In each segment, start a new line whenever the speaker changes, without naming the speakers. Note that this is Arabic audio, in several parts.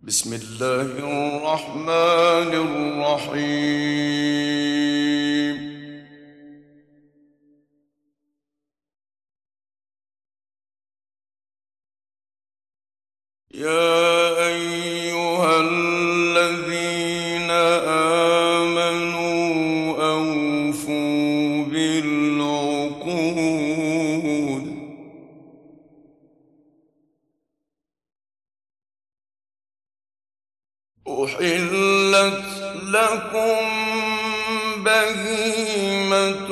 بسم الله الرحمن الرحيم. يا أيها الذين آمنوا أوفوا بالعقود أحلت لكم بهيمة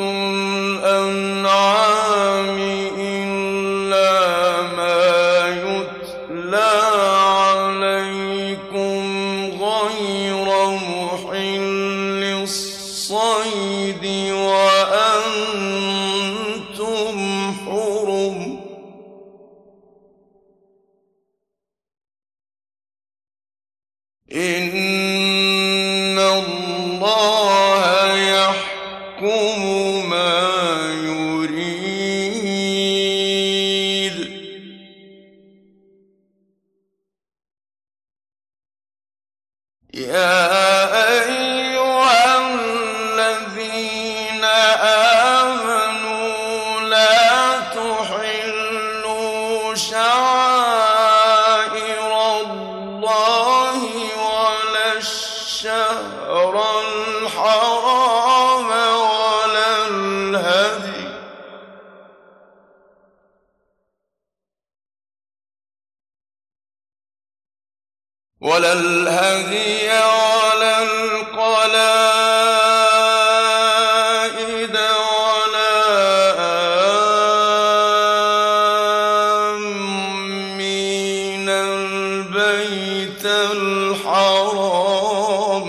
الأنعام إلا ما يتلى عليكم غير محل الصيد وأنتم حرم. إن الله يحكم ما يريد. يا أيها الذين آمنوا لا تحلوا شعائر الله ولا الشهر الحرام ولا الهدي ولا القلائد ولا آمين البيت الحرام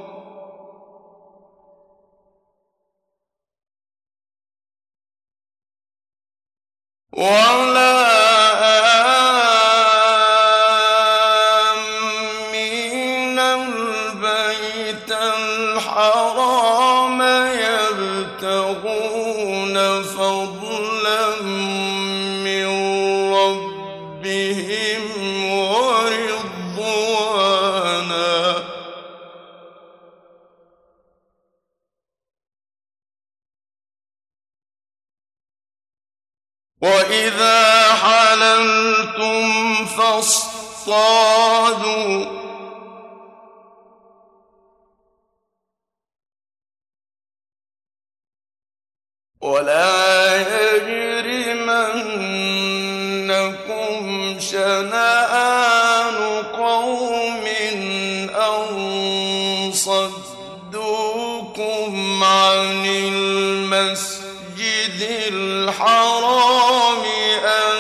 ولا آمين البيت الحرام يبتغون فضلا من ربهم ورضوانا. وإذا حللتم فاصطادوا ولا يجرمنكم شنآن قوم أن صدوكم عن المسجد الحرام أن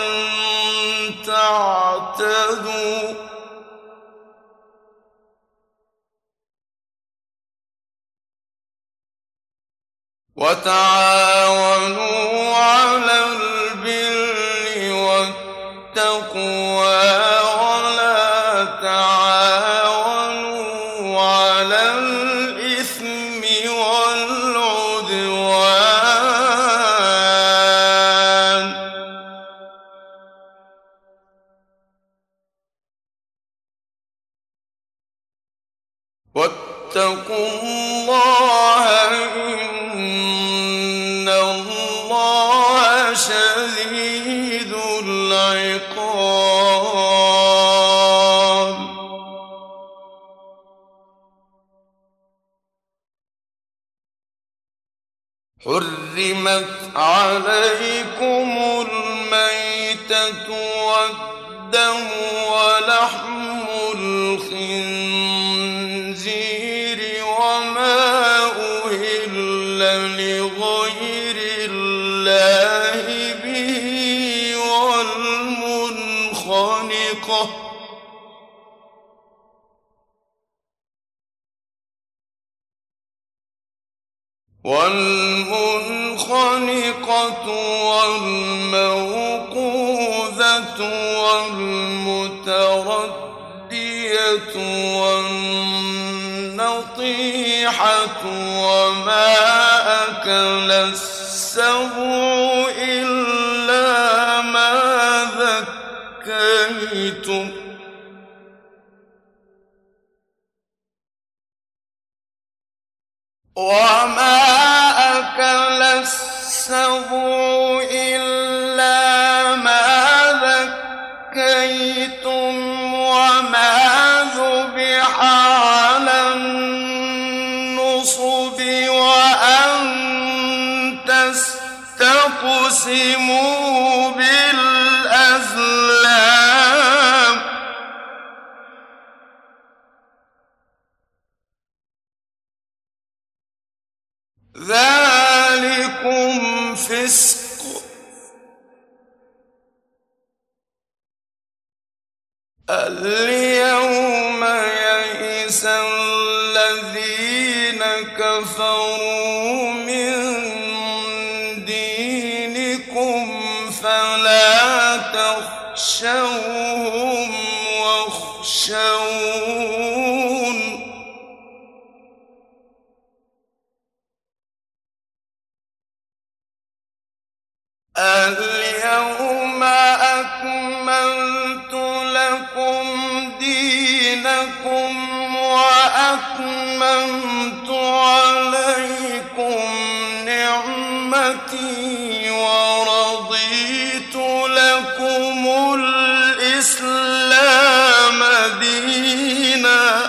تعتدوا وتعاونوا على البر والتقوى ولا تعاونوا على الإثم والعدوان. واتقوا الله إن الله شديد العقاب. حرمت عليكم الميتة والدم ولحم الخنزير وما أهل لغير الله به والمنخنقة والموقوذة والمتردية والنطيحة وما أكل السبع إلا ما ذكيتم وما أكل السبع إلا ما ذكيتم وما ذبح على النصب وأن تستقسموا بالأزلام ذلكم فسق اليوم يئس الذين كفروا من دينكم فلا تخشوهم واخشون اليوم أكملت لكم دينكم وأتممت عليكم نعمتي ورضيت لكم الإسلام دينا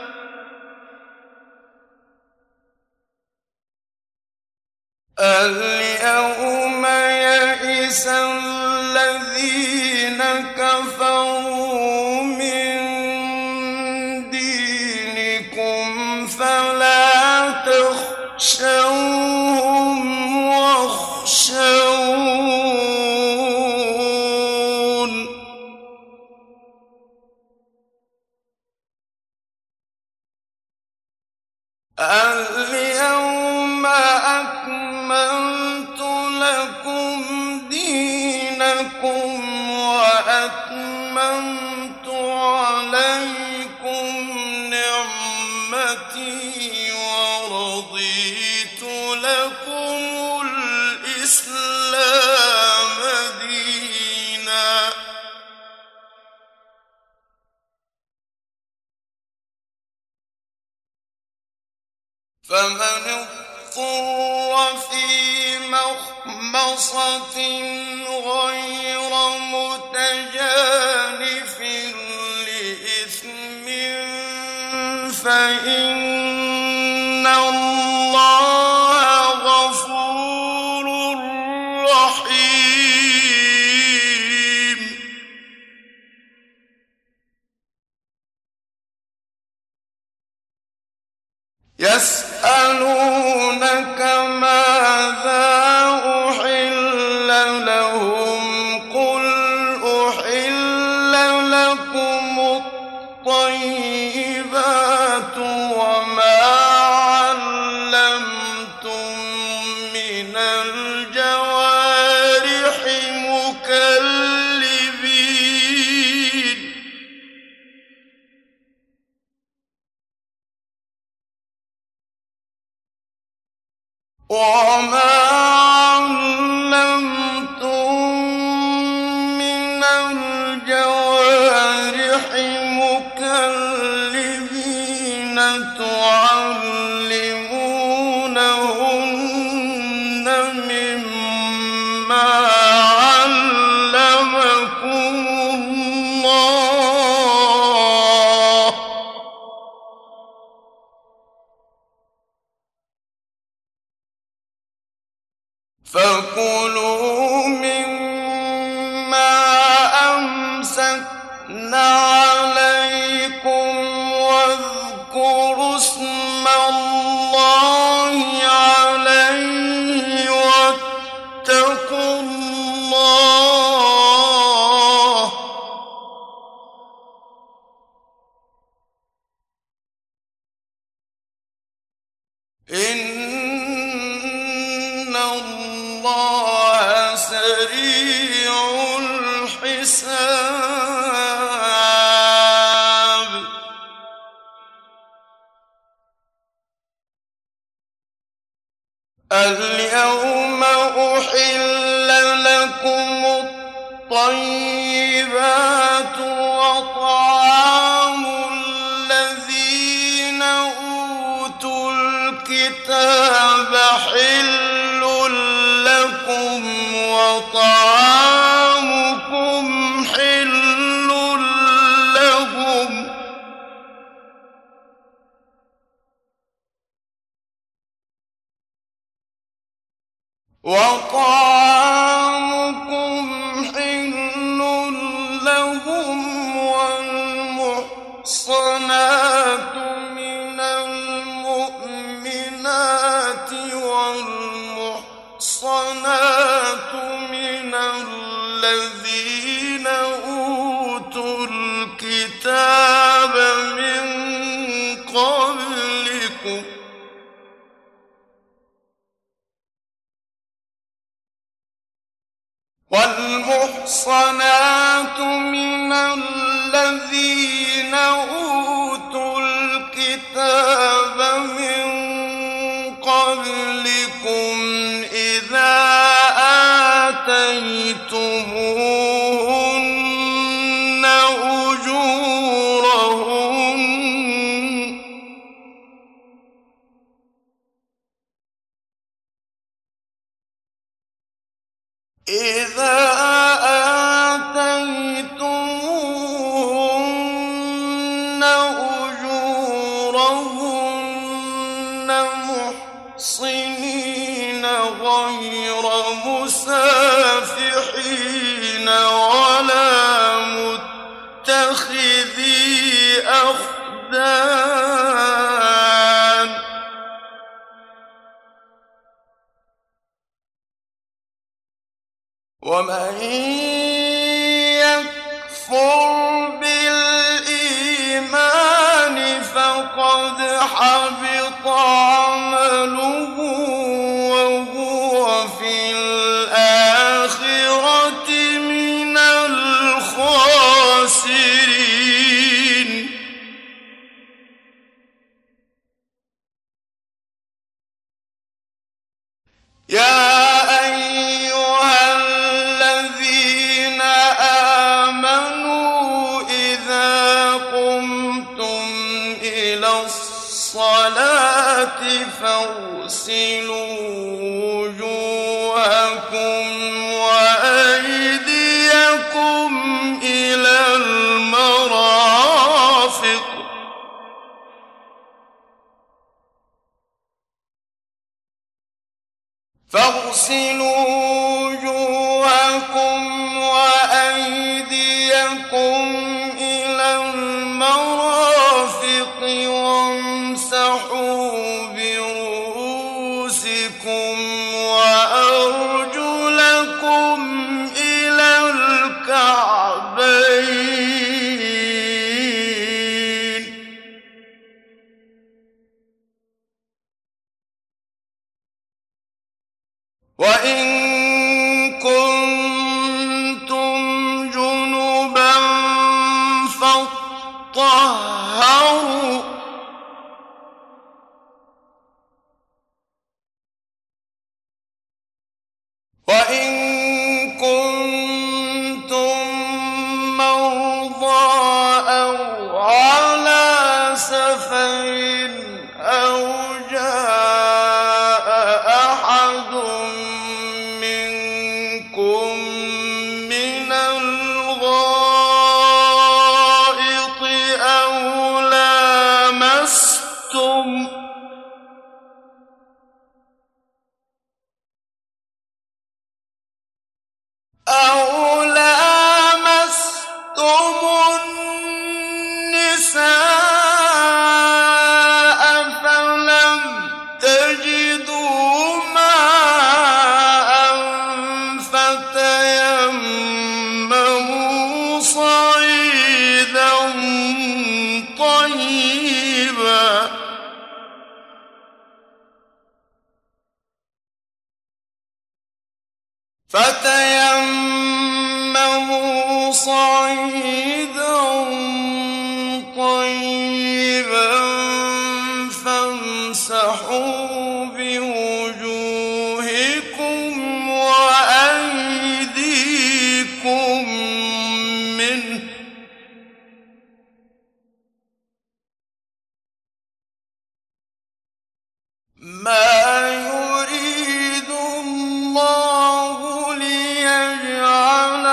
اليوم يئس الذين كفروا من دينكم فلا تخشوهم واخشون اليوم أكملت لكم دينكم وأتممت عليكم نعمتي ورضيت لكم الإسلام دينا فمن اضطر في مخمصة غير متجانف لإثم فإن الله غفور رحيم يسألونك ماذا أحل لهم قل أحل لكم الطيبات وما علمتم من الجوارح مكلبين وما علمتم من الجوارح مكلبين تعلمونهن مما علمكم الله فكلوا مما أمسكن عليكم واذكروا اسم الله عليه واتقوا الله إن الله سريع الحساب اليوم أحل لكم الطيبات وطعام الذين أوتوا الكتاب وطعامكم حل لهم والمحصنات من المؤمنات والمحصنات من الذين أوتوا الكتاب من قبلكم والمحصنات من الذين أوتوا الكتاب من قبلكم إذا آتيتموهن أجورهن محصنين غير مسافحين ولا متخذي أخدان ومن يكفر بالإيمان فقد حبط عمله وهو في الآخرة من الخاسرين يا أيها الذين آمنوا إذا قمتم إلى الصلاة فاغسلوا وجوهكم وأيديكم إلى المرافق وامسحوا برؤوسكم وأرجلكم إلى الكعبين وإن كنتم جنبا فاطهروا وإن كنتم مرضى أو على سفر أو جاء أحد منكم من الغائط أو لامستم النساء فلم تجدوا ماء فتيمموا صعيدا طيبا فامسحوا بوجوهكم وأيديكم منه ما يريد الله ليجعل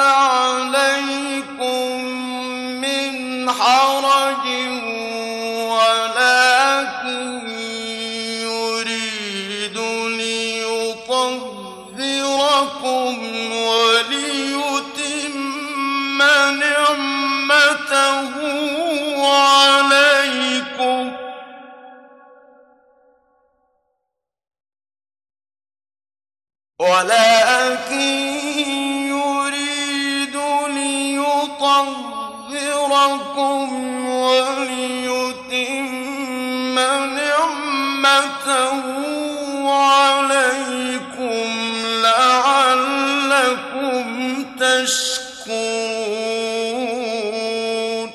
عليكم من حرج ولكن يريد ليطهركم عليكم ولكن يريد ليطهركم وليتم نعمته عليكم لعلكم تشكرون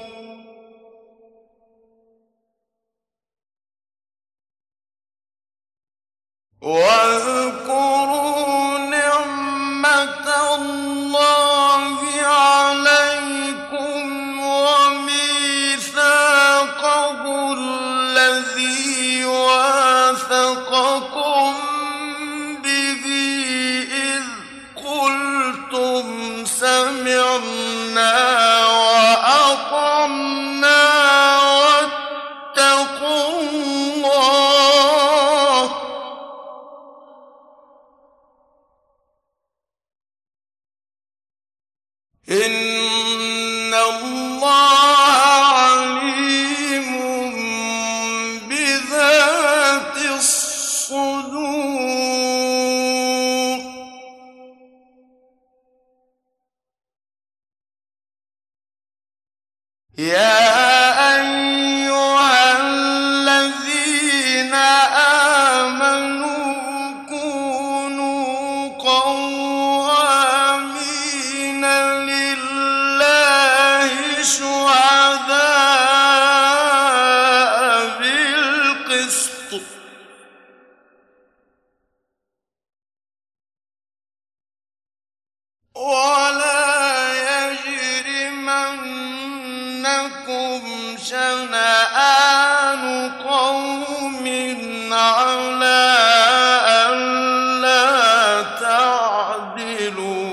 واذكروا نعمة الله عليكم وميثاقه الذي واثقكم به إذ قلتم سمعنا وأطعنا واتقوا الله إن الله عليم بذات الصدور يا أيها الذين آمنوا كونوا قوامين لله شهداء بالقسط ولا يجرمنكم شنآن قوم على ألا تعدلوا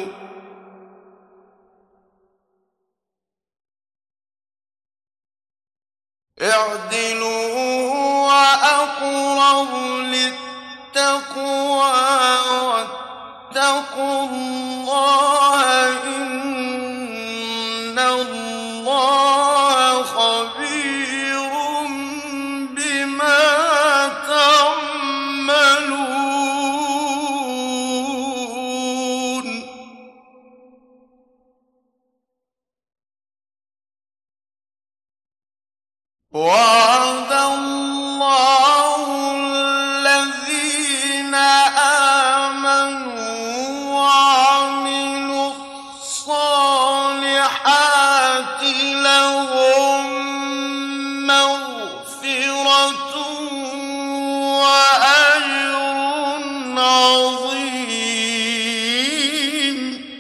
اعدلوا هو أقرب للتقوى واتقوا الله إن الله خبير بما تعملون وعد الله الذين آمنوا وعملوا الصالحات لهم مغفرة وأجر عظيم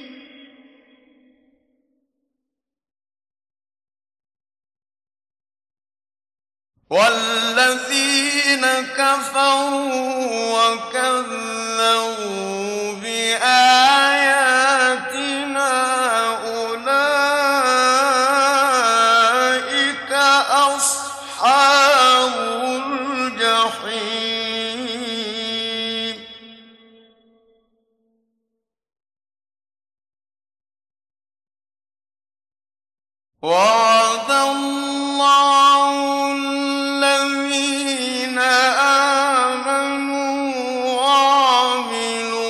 والذين كفروا وكذبوا بآياتنا أولئك أصحاب الجحيم وعد الله الذين آمنوا وعملوا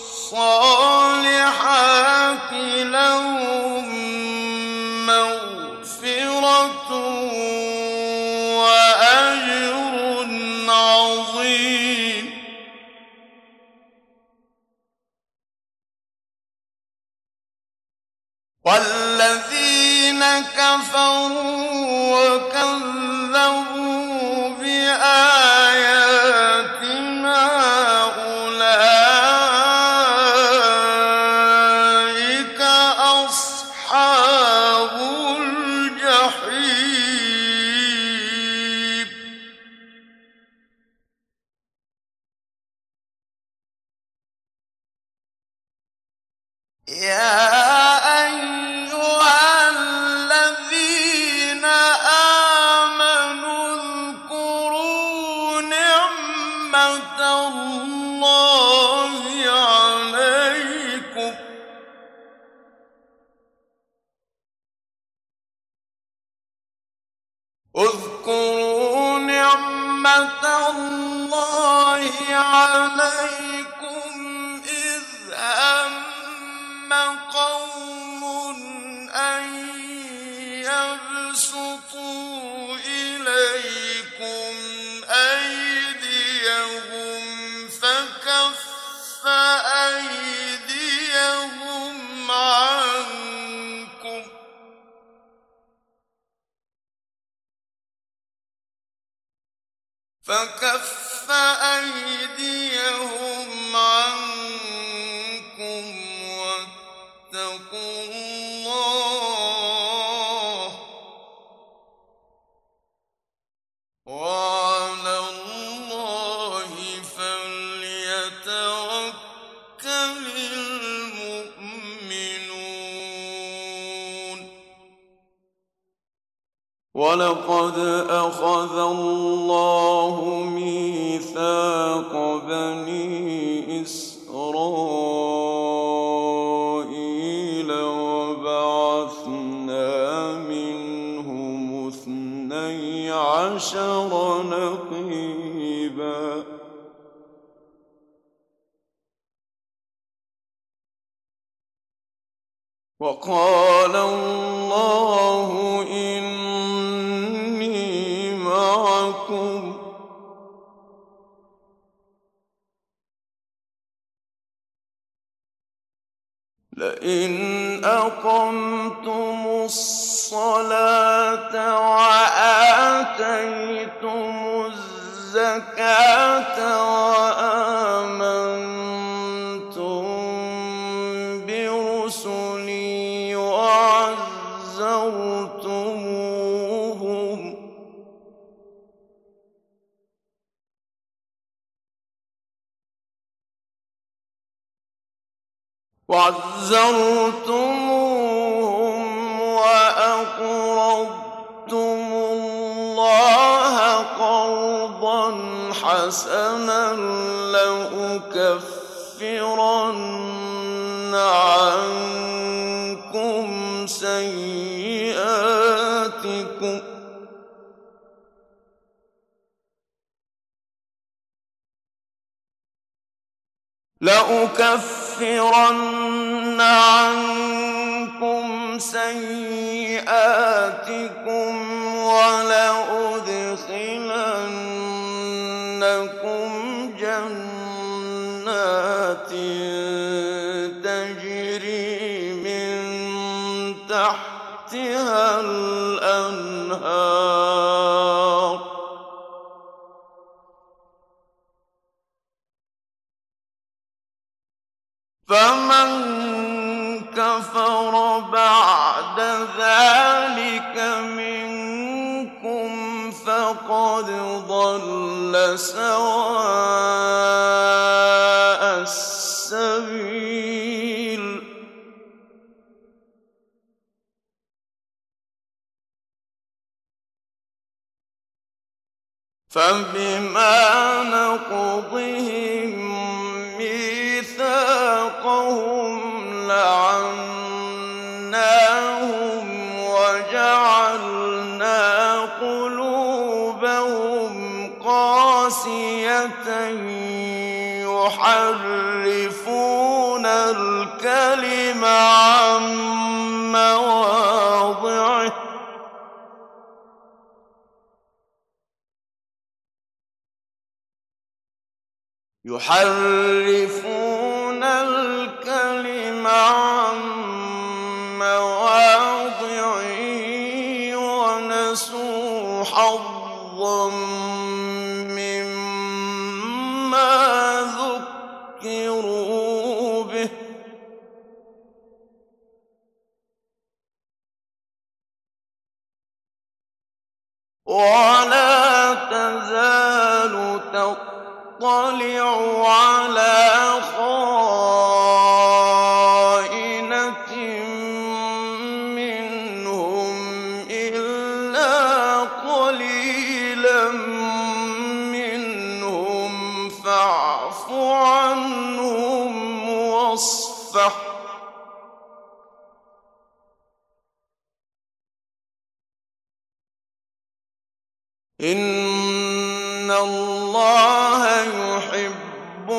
الصالحات لهم مغفرة وأجر عظيم والذين كفروا وكذبوا بآياتنا أولئك أصحاب الجحيم يا أيها الذين آمنوا اذكروا نعمة الله عليكم اذكروا نعمة الله عليكم إذ هم قوم أن يبسطوا إليكم أيديهم فكف أيديهم عنكم واتقوا الله وعلى الله فليتوكل المؤمنون ولقد أخذ الله ميثاق بني إسرائيل وبعثنا منهم 12 نقيبا وقال الله إني معكم لئن أقمتم الصلاة وآتيتم الزكاة وآمنتم برسلي وعزرتموهم وأقرضتم الله قرضا حسنا لأكفرن عنكم سيئاتكم ولأدخلنكم جنات تجري من تحتها الأنهار فمن كفر بعد ذلك منكم فقد ضل سواء السبيل فبما نقضهم ميثاقهم لعناهم وجعلنا قلوبهم قاسية يحرفون الكلم عن مواضعه ونسوا حظا مما ذكروا به ولا تزال تطلع على خائنة منهم إلا قليلا منهم فاعف عنهم واصفح إِنَّ اللَّهَ يُحِبُّ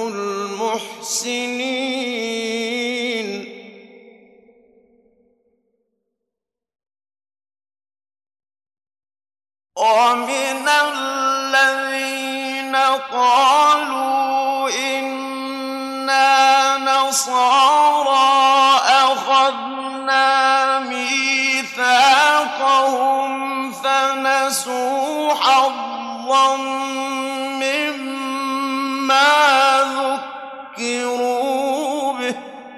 الْمُحْسِنِينَ. وَمِنَ الَّذِينَ قَالُوا إِنَّا نَصَارَىٰ أَخَذْنَا مِيثَاقَهُمْ فَنَسُوا حَظًّا مِّمَّا ذُكِّرُوا بِهِ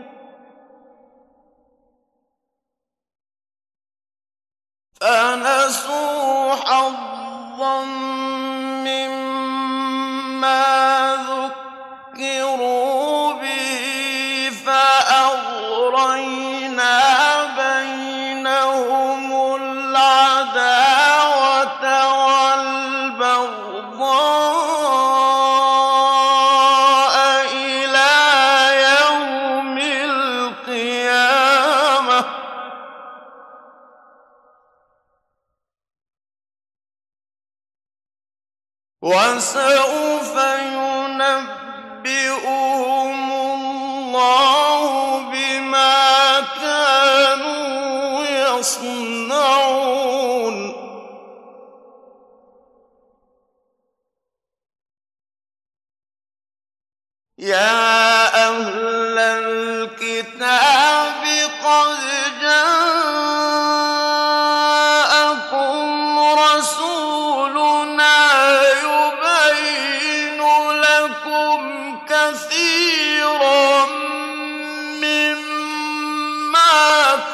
فَأَغْرَيْنَا بَيْنَهُمُ الْعَدَاوَةَ وَالْبَغْضَاءَ إِلَىٰ يَوْمِ الْقِيَامَةِ ۚ وَسَوْفَ يُنَبِّئُهُمُ اللَّهُ بِمَا كَانُوا يَصْنَعُونَ. يَا أَهْلَ الْكِتَابِ قَدْ جَاءَكُمْ رَسُولُنَا يُبَيِّنُ لَكُمْ كَثِيرًا مِّمَّا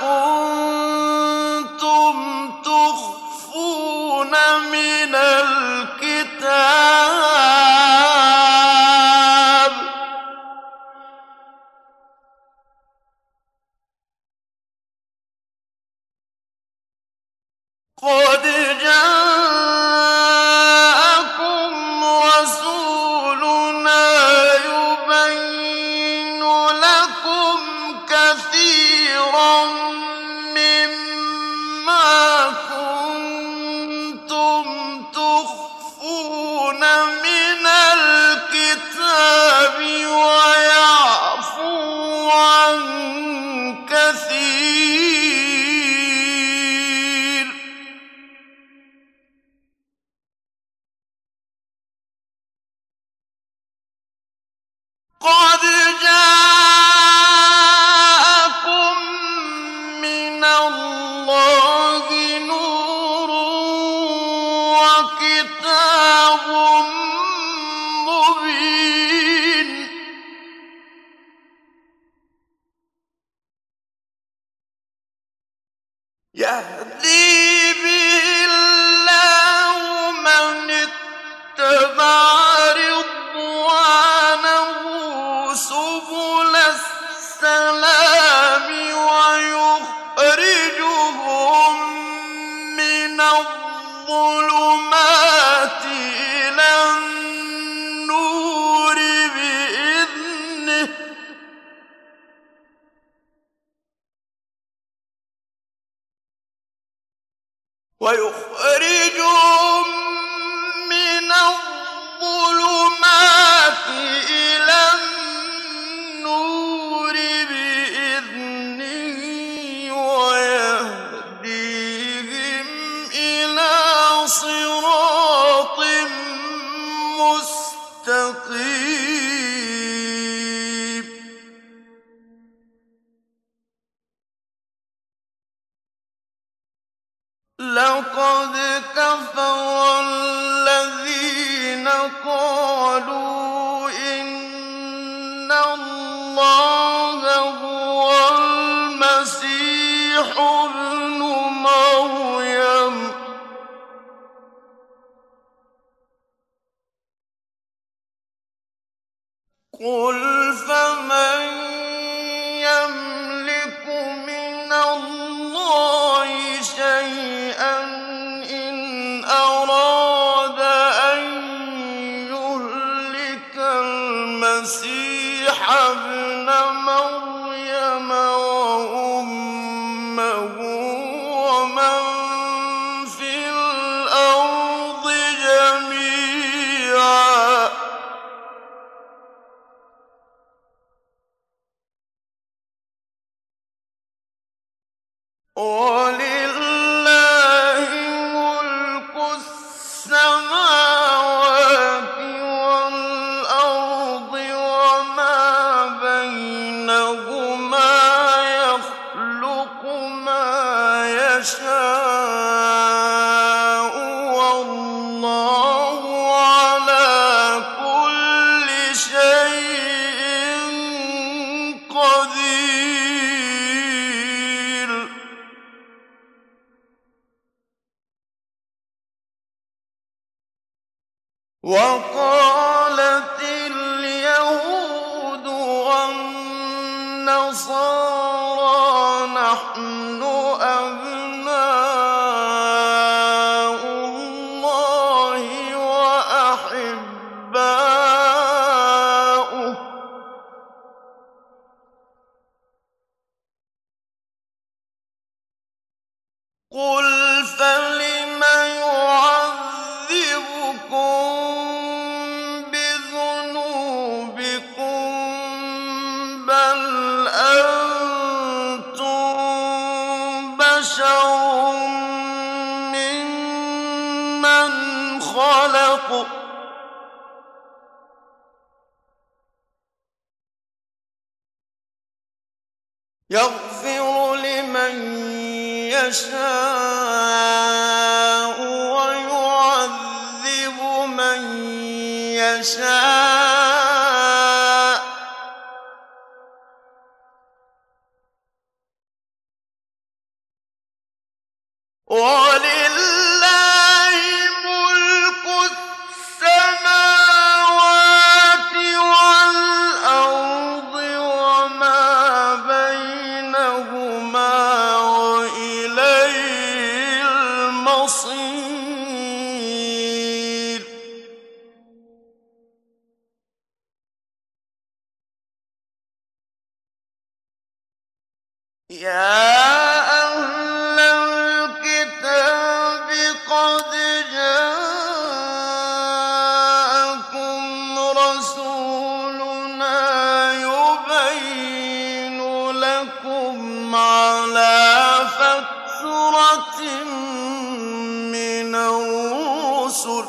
كُنتُمْ تُخْفُونَ مِنَ الْكِتَابِ ۖ قَدْ جَاءَكُمْ رَسُولُنَا يُبَيِّنُ لَكُمْ كَثِيرًا مِّمَّا كُنتُمْ تُخْفُونَ مِنَ الْكِتَابِ وَيَعْفُو عَن كَثِيرٍ ۚ قَدْ جَاءَكُم مِّنَ اللَّهِ نُورٌ وَكِتَابٌ مُّبِينٌ. يَهْدِي بِهِ اللَّهُ مَنِ اتَّبَعَ رِضْوَانَهُ سُبُلَ السَّلَامِ وَيُخْرِجُهُم مِّنَ الظُّلُمَاتِ إِلَى النُّورِ بِإِذْنِهِ ۖ وَيَهْدِيهِمْ إِلَىٰ صِرَاطٍ مُّسْتَقِيمٍ. لَقَدْ كَفَرَ الَّذِينَ قَالُوا إِنَّ اللَّهَ هُوَ الْمَسِيحُ ابْنُ مَرْيَمَ ۚ قُلْ فَمَن يَمْلِكُ مِنَ اللَّهِ شَيْئًا إِنْ أَرَادَ أَن يُهْلِكَ الْمَسِيحَ ابْنَ مَرْيَمَ وَأُمَّهُ وَمَن فِي الْأَرْضِ وَلِلَّهِ مُلْكُ السَّمَاوَاتِ وَالْأَرْضِ وَمَا بَيْنَهُمَا ۖ يَخْلُقُ مَا يَشَاءُ ۚ وَاللَّهُ عَلَىٰ كُلِّ شَيْءٍ قَدِيرٌ. وَقَالَتِ الْيَهُودُ وَالنَّصَارَىٰ نَحْنُ أَبْنَاءُ اللَّهِ وَأَحِبَّاؤُهُ ۚ قُلْ فَلِمَ يُعَذِّبُكُم بِذُنُوبِكُم ۖ بَلْ أَنتُم بَشَرٌ مِّمَّنْ خَلَقَ ۚ يَغْفِرُ لِمَن يَشَاءُ وَيُعَذِّبُ مَن يَشَاءُ ۚ وَلِلَّهِ مُلْكُ السَّمَاوَاتِ وَالْأَرْضِ وَمَا بَيْنَهُمَا ۖ وَإِلَيْهِ الْمَصِيرُ. يَا أَهْلَ الْكِتَابِ قَدْ جَاءَكُمْ رَسُولُنَا يُبَيِّنُ لَكُمْ عَلَىٰ فَتْرَةٍ مِّنَ الرُّسُلِ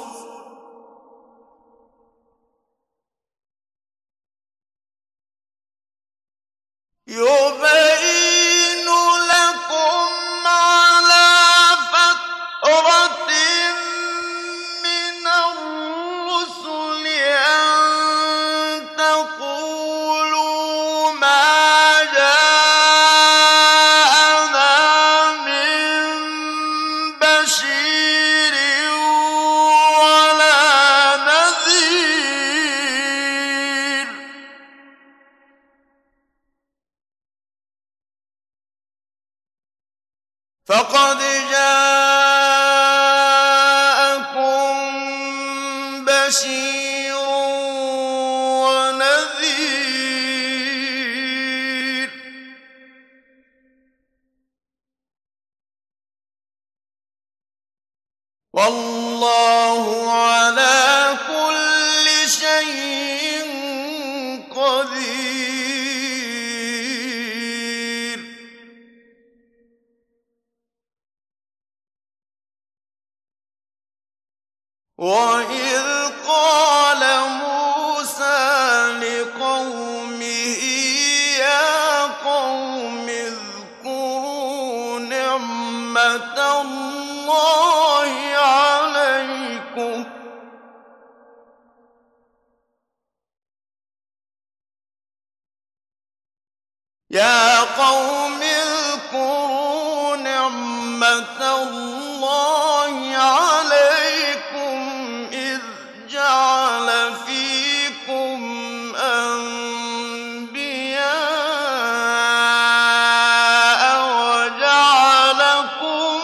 أَن تَقُولُوا مَا جَاءَنَا مِن بَشِيرٍ وَلَا نَذِيرٍ ۚ فَقَدْ جَاءَكُم بَشِيرٌ وَنَذِيرٌ ۗ وَاللَّهُ عَلَىٰ كُلِّ شَيْءٍ قَدِيرٌ. وَإِذْ قَالَ مُوسَىٰ لِقَوْمِهِ يَا قَوْمِ اذْكُرُوا نِعْمَةَ اللَّهِ عَلَيْكُمْ إِذْ جَعَلَ فِيكُمْ أَنبِيَاءَ وَجَعَلَكُم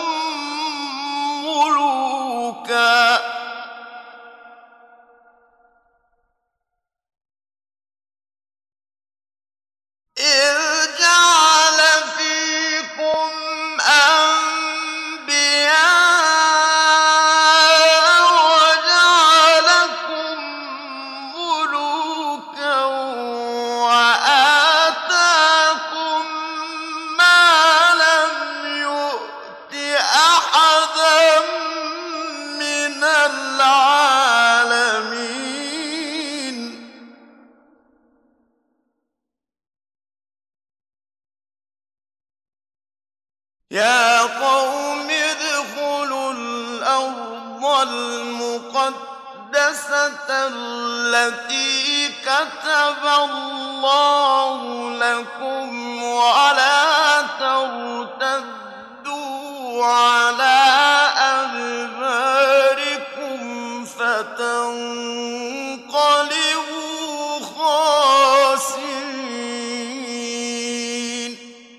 مُّلُوكًا المقدسة التي كتب الله لكم ولا ترتدوا على أدباركم فتنقلبوا خاسرين.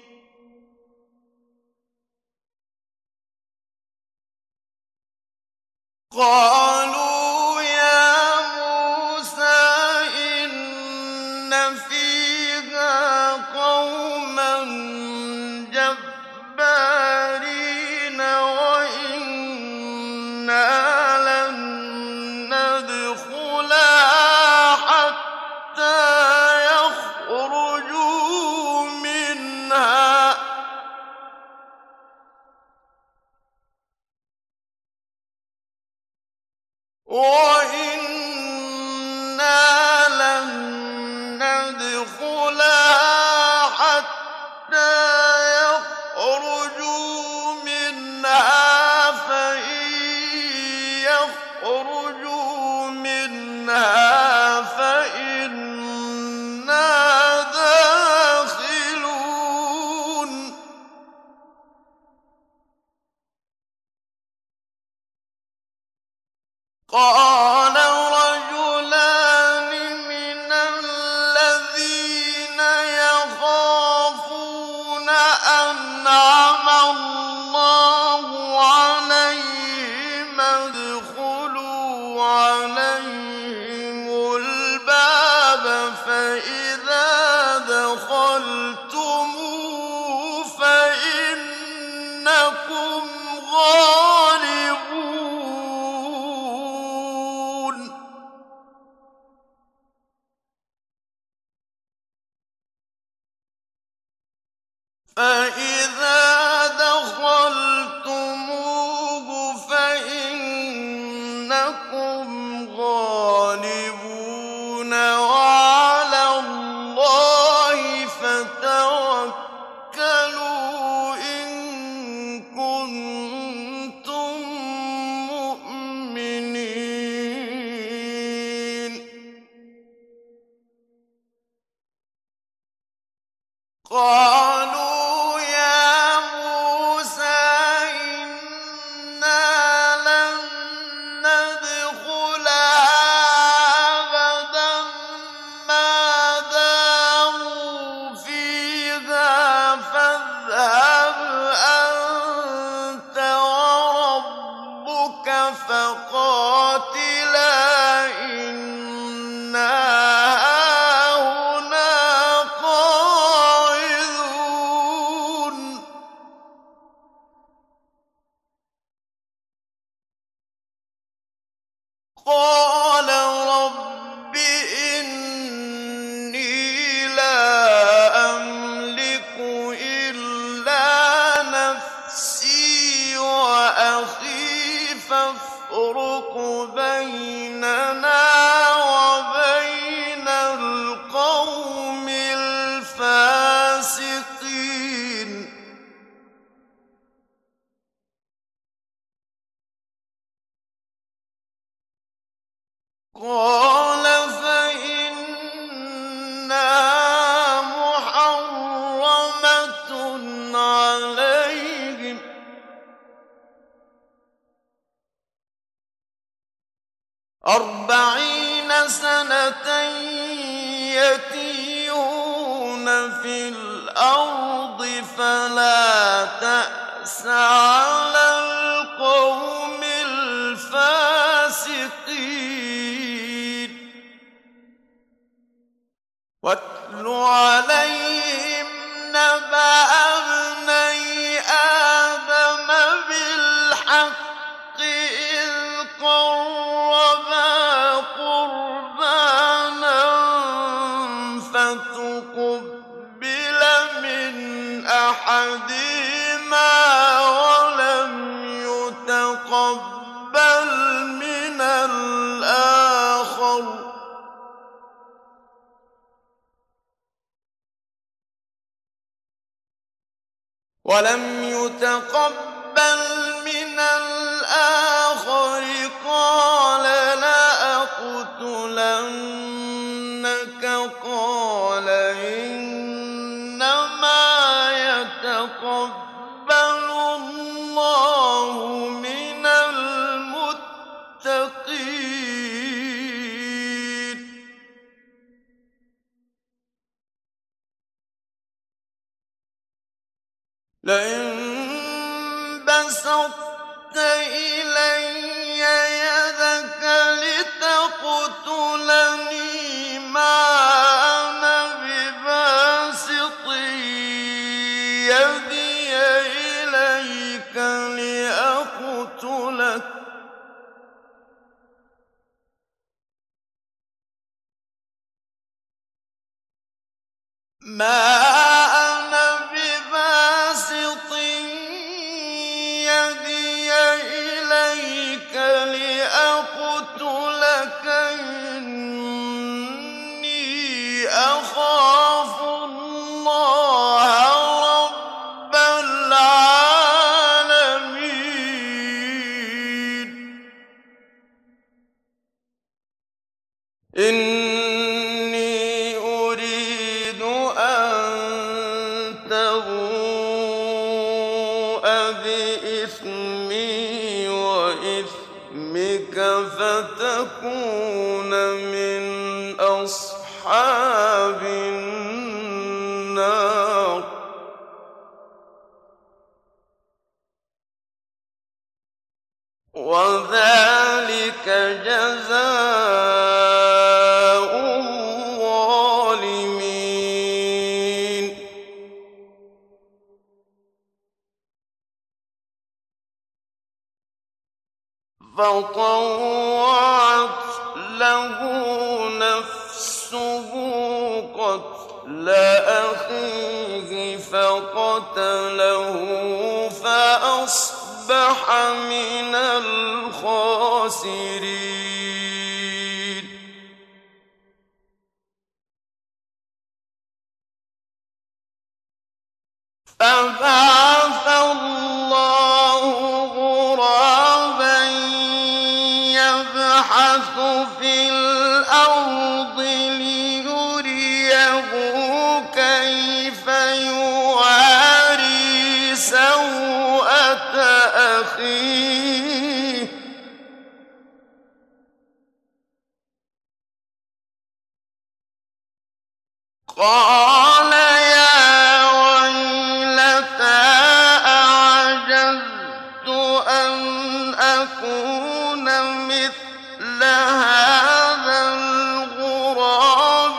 قالوا يا موسى إن فيها قوما جبارين وإنا لن ندخلها حتى يخرجوا منها فإن يخرجوا منها فإنا داخلون. قال رجلان من الذين يخافون أنعم الله عليهم ادخلوا عليهم الباب فإذا دخلتموه فإنكم غالبون. فإذا دخلتموه فإنكم غالبون وعلى الله فتوكلوا إن كنتم مؤمنين. قالوا يا موسى إنا لن ندخلها أبدا ما داموا فيها فاذهب أنت وربك فقاتلا إنا هاهنا قاعدون. قال رب إني لا أملك إلا نفسي وأخي فافرق بيننا وبين القوم الفاسقين. قال فإنها محرمة عليهم 40 سنة يتيهون في الأرض فلا تأس على القوم الفاسقين. واتل عليهم نبأ ابني آدم بالحق إذ قربا قربانا فتقبل من أحدهما ولم يتقبل من الآخر قال لَأَقْتُلَنَّكَ قَالَ إِنَّمَا يَتَقَبَّلُ اللَّهُ مِنَ الْمُتَّقِينَ لئن بسطت إلي يدك لتقتلني ما أنا بباسط يدي إليك لأقتلك ما أنا بباسط يدي إليك لأقتلك إني أخاف الله رب العالمين إني أريد أن تبوء بإثمي وإثمك فتكون من أصحاب النار وذلك جزاء الظالمين فطوعت له نفسه قتل أخيه فقتله فأصبح من الخاسرين فبعث الله غرابا يبحث في الأرض ليريه كيف يواري سوءة أخيه قال يا ويلتى أعجزت أن أكون مثل هذا الغراب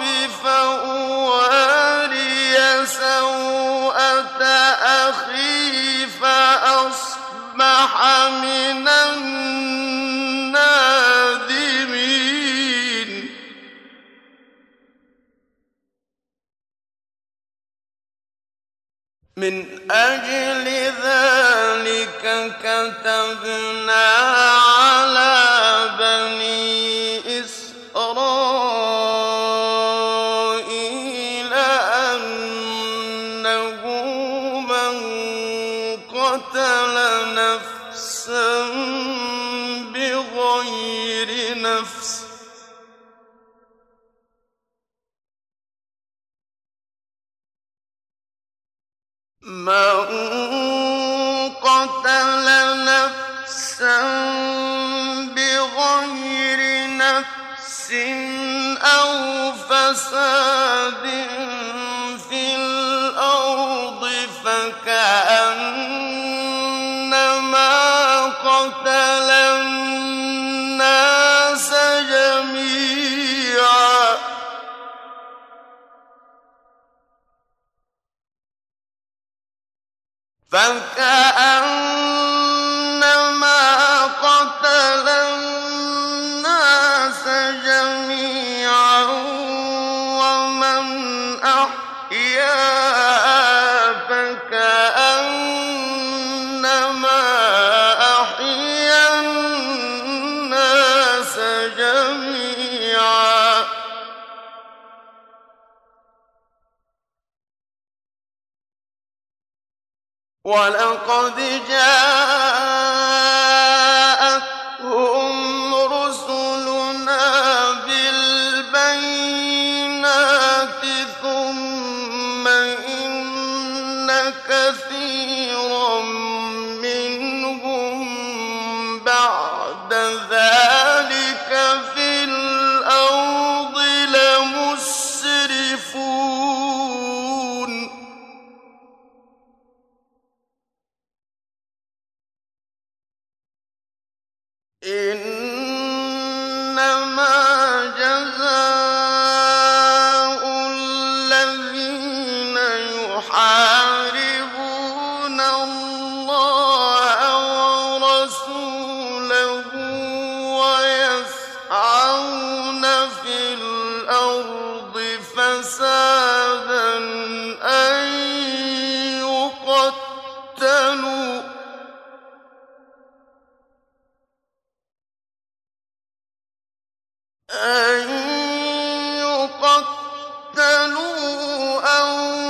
فأواري سوءة أخي فأصبح من النادمين من أجل ذلك كتبنا على بني إسرائيل أنه من قتل نفسا بغير نفس من قتل نفسا بغير نفس أو فساد في الأرض فكأنما قتل الناس جميعا فكأنما قتل الناس جميعا ومن أحياها فكأنما أحيا الناس جميعا ولقد جاءتهم رسلنا بالبينات جَزَاءُ الَّذِينَ يُحَارِبُونَ اللَّهَ وَرَسُولَهُ وَيَسْعَوْنَ فِي الْأَرْضِ فَسَادًا أَن يُقَتَّلُوا أَوْ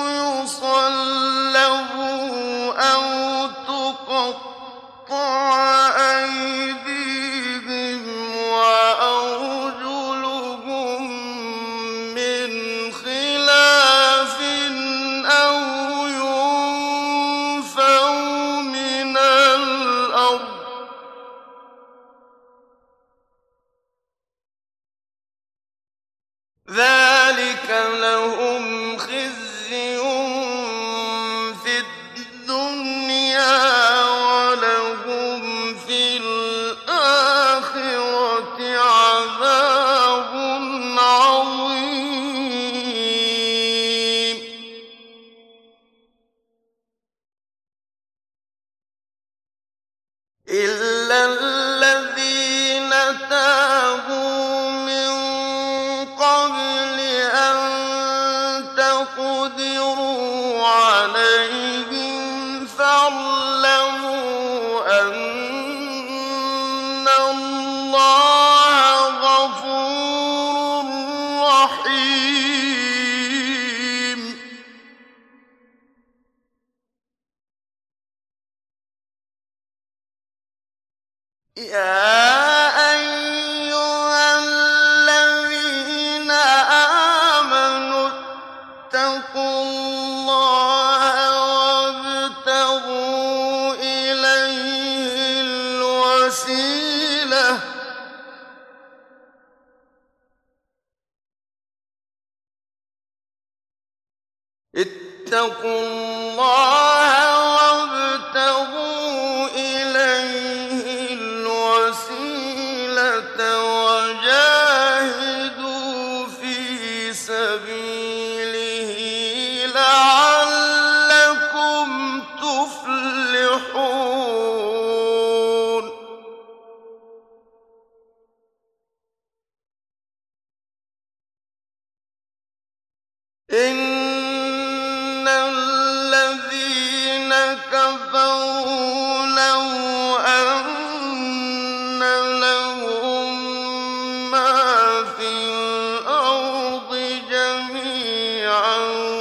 يُصَلَّبُوا أَوْ تُقَطَّعَ أَيْدِيهِمْ وَأَرْجُلُهُم مِّنْ خِلَافٍ أَوْ يُنفَوْا مِنَ الْأَرْضِ ۚ ذَٰلِكَ لَهُمْ خِزْيٌ فِي الدُّنْيَا ۖ وَلَهُمْ فِي الْآخِرَةِ عَذَابٌ عَظِيمٌ إِلَّا الَّذِينَ تَابُوا مِن قَبْلِ أَن تَقْدِرُوا عَلَيْهِمْ فَاعْلَمُوا أَنَّ اللَّهَ غَفُورٌ رَّحِيمٌ يَا أَيُّهَا الَّذِينَ آمَنُوا اتَّقُوا اللَّهَ وَابْتَغُوا إِلَيْهِ الْوَسِيلَةَ ۚ اتَّقُوا اللَّهَ وَابْتَغُوا إِلَيْهِ الْوَسِيلَةَ وَجَاهِدُوا فِي سَبِيلِهِ لَعَلَّكُمْ تُفْلِحُونَ إِنَّ الَّذِينَ كَفَرُوا لَوْ أَنَّ لَهُم مَّا فِي الْأَرْضِ جَمِيعًا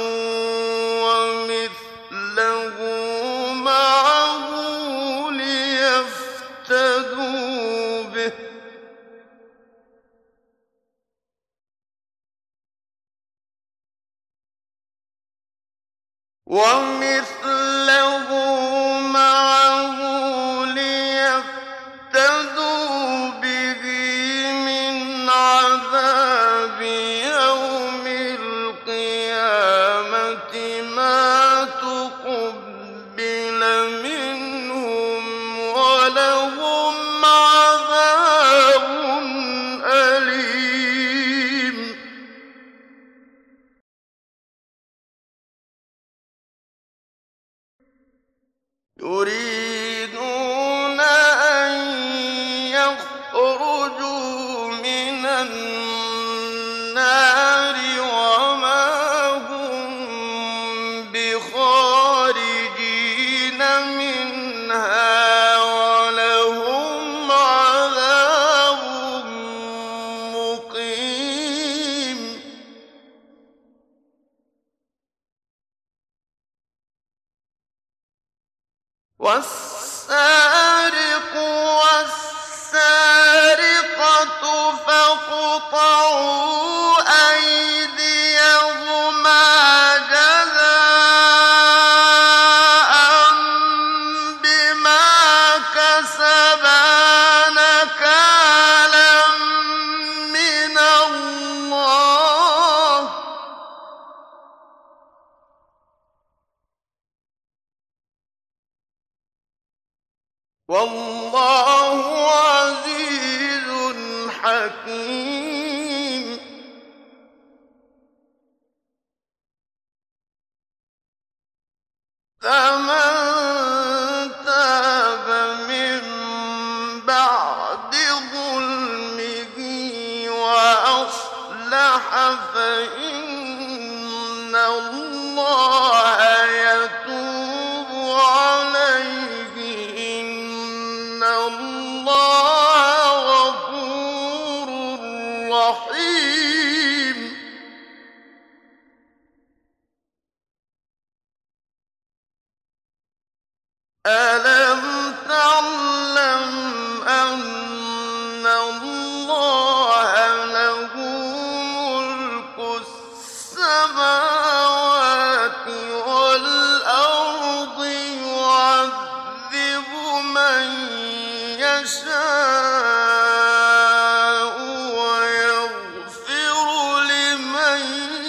وَمِثْلَهُ مَعَهُ لِيَفْتَدُوا بِهِ ۚ مِنْ عَذَابِ يَوْمِ الْقِيَامَةِ مَا تُقُبِّلَ مِنْهُمْ وَلَهُمْ عَذَابٌ أَلِيمٌ يُرِيدُونَ أَن يَخْرُجُوا مِنَ النَّارِ وَمَا هُم بِخَارِجِينَ مِنْهَا وَلَهُمْ عَذَابٌ مُّقِيمٌ وَالسَّارِقُ وَالسَّارِقَةُ فَاقْطَعُوا أَيْدِيَهُمَا جَزَاءً بِمَا كَسَبَا نَكَالًا مِّنَ اللَّهِ ۗ وَاللَّهُ عَزِيزٌ حكيم فمن تاب من بعد ظلمه وأصلح فإن الله يتوب عليه إن الله غفور رحيم ألم تعلم أن الله له ملك السماوات والأرض يعذب من يشاء ويغفر لمن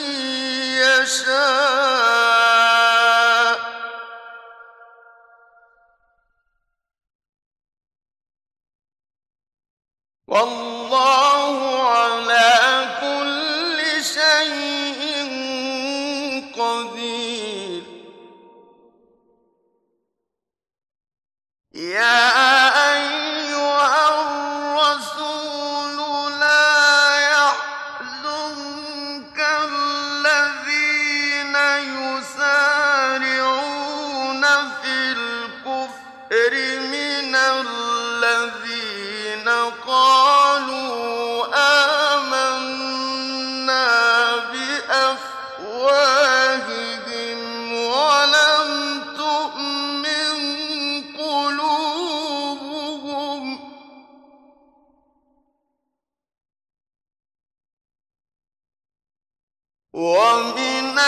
يشاء والله على كل شيء قدير يا أيها الرسول لا يحزنك الذين يسارعون في الكفر من الذين قالوا آمنا بأفواههم ولم تؤمن قلوبهم ومن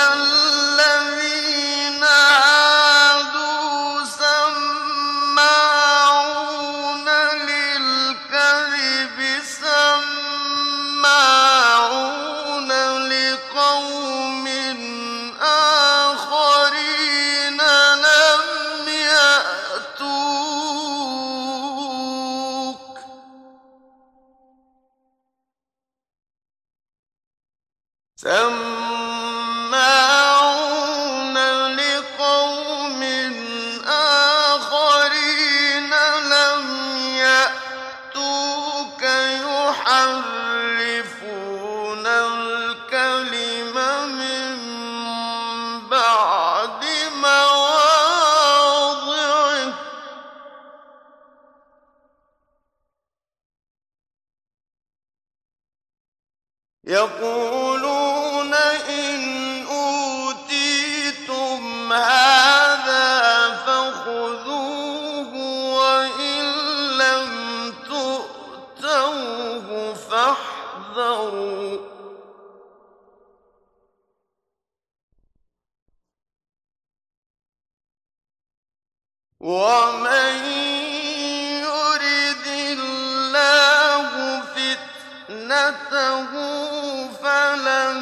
الذين هادوا سماعون للكذب سماعون لقوم آخرين لم يأتوك سماعون لقوم آخرين لم يأتوك يحرفون الكلم من بعد مواضعه يقولون إن أوتيتم هذا فخذوه وإن لم تؤتوه فاحذروا ومن يرد الله فتنته فلن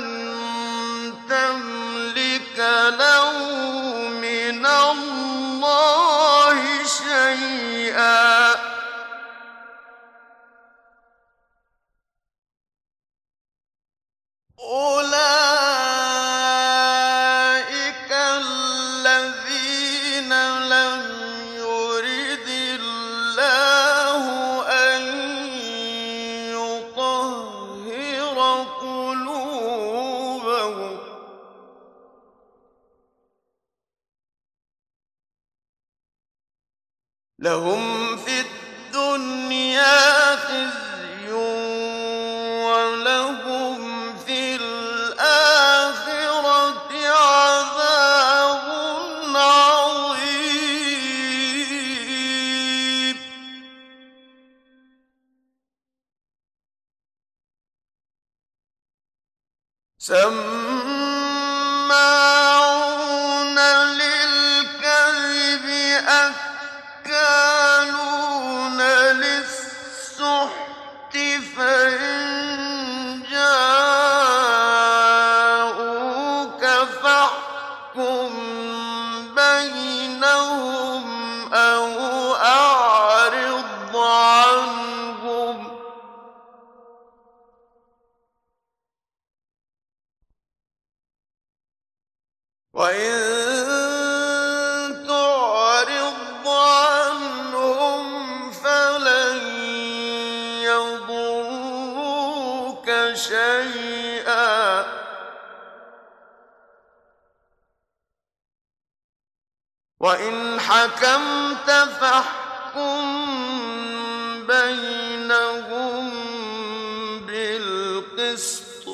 تملك له من الله شيئا أولئك الذين لم يرد الله أن يطهر قلوبهم لهم في الدنيا خزي ولهم في الآخرة عذاب عظيم سماعون للكذب أكالون للسحت فإن جاءوك فاحكم بينهم أو أعرض عنهم وإن تعرض عنهم فلن يضروك شيئا وإن حكمت فاحكم بينهم بالقسط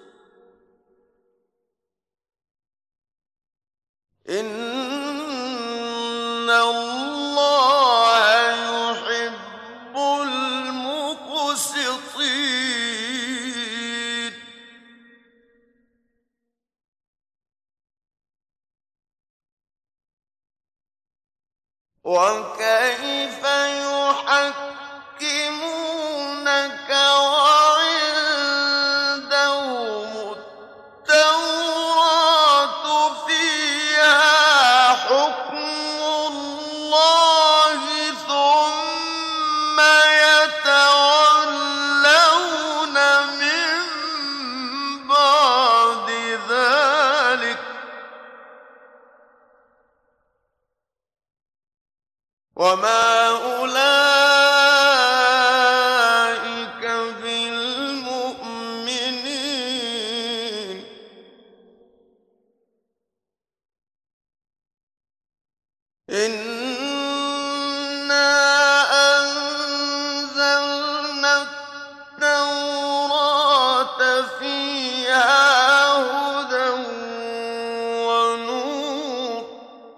إن الله يحب المقسطين وكيف يحكمونك وعندهم التوراة فيها حكم الله ثم يتولون من بعد ذلك وما أولئك بالمؤمنين إنا أنزلنا التوراة فيها هدى ونور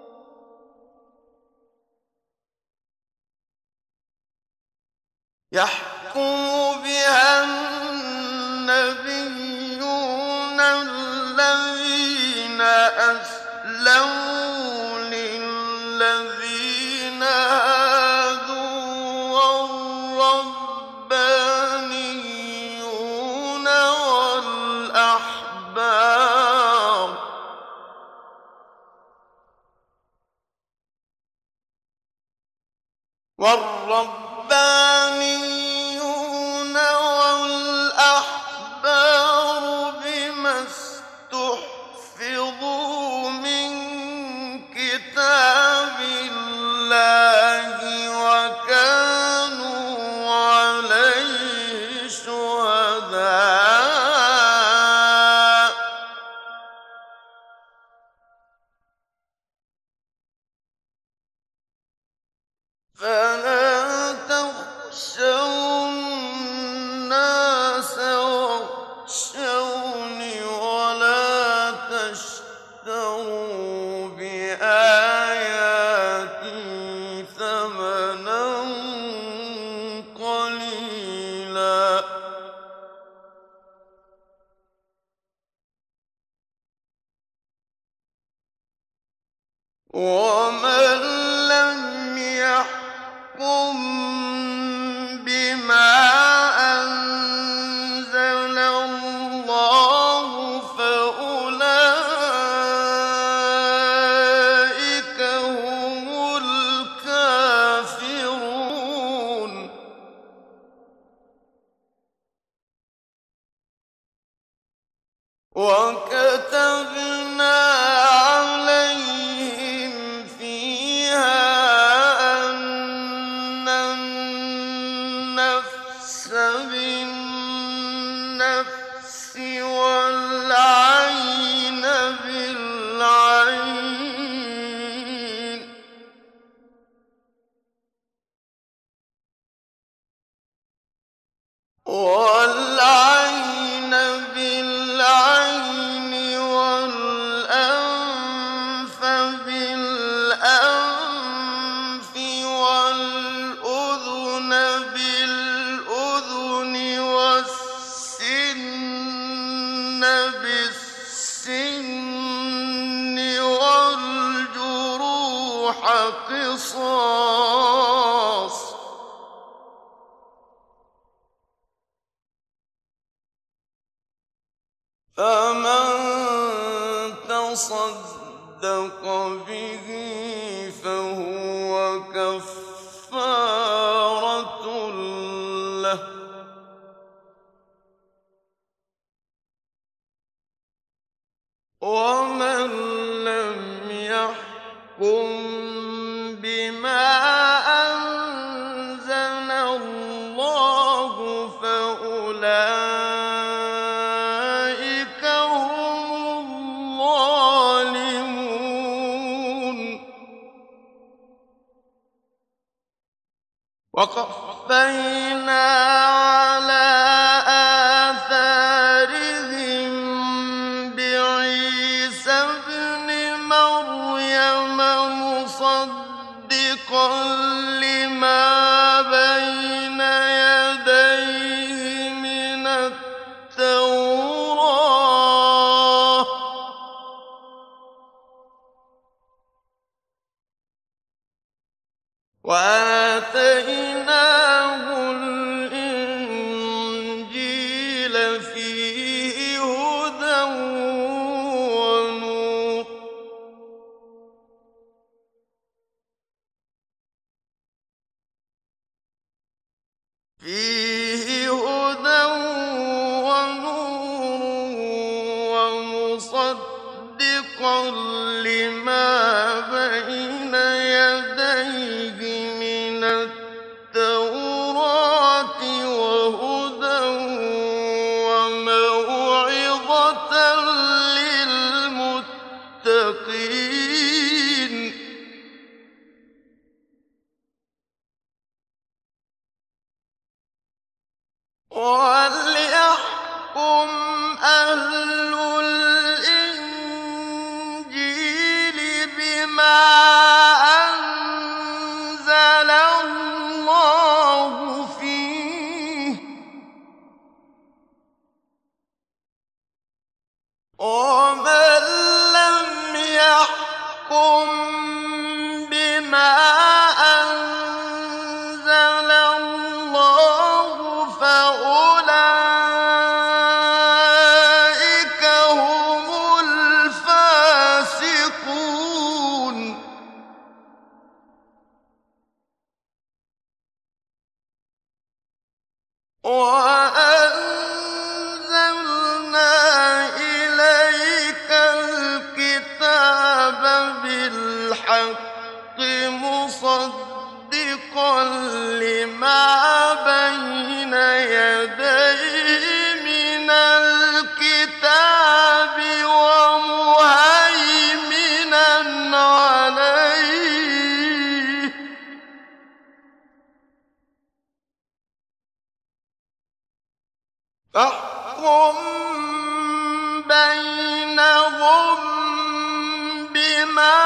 يحكم بها النبيون الذين أسلموا للذين هادوا والربانيون والأحبار بما استحفظوا من كتاب الله وكانوا عليه شهداء فلا تخشوا الناس واخشوني ولا تشتروا بآياتي ثمنا قليلا ومن لم يحكم بما أنزل الله فأولئك هم الكافرون وكتبنا عليهم فيها أن النفس بالنفس والعين بالعين والعين بالعين والأنف بالأنف والأذن بالأذن والسن بالسن والجروح قصاص فمن تصدق به فهو كفارة له ومن لم بما أنزل الله فأولئك هم الظالمون. وقفينا على آثارهم بعيسى ابن مريم مصدقا لما بين يديه من التوراة وآتيناه الإنجيل فيه هدى ونور. ومصدقا لما بين يديه من التوراة وهدى وموعظة للمتقين. وليحكم أهل الإنجيل بما أنزل الله فيه ومن لم يحكم بما أنزل الله فأولئك هم الفاسقون. وأنزلنا إليك الكتاب بالحق مصدقا لما بين يديه من الكتاب ومهيمنا عليه. فاحكم بينهم بما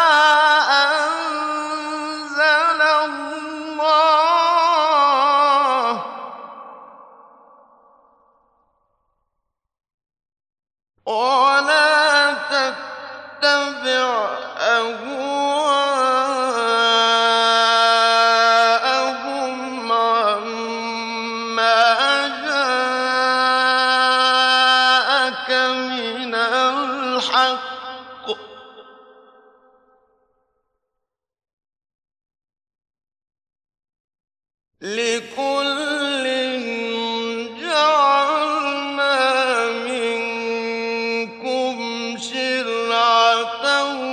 أنزل الله ولا تتبع أهواءهم عما جاءك من الحق. لكل جعلنا منكم شرعة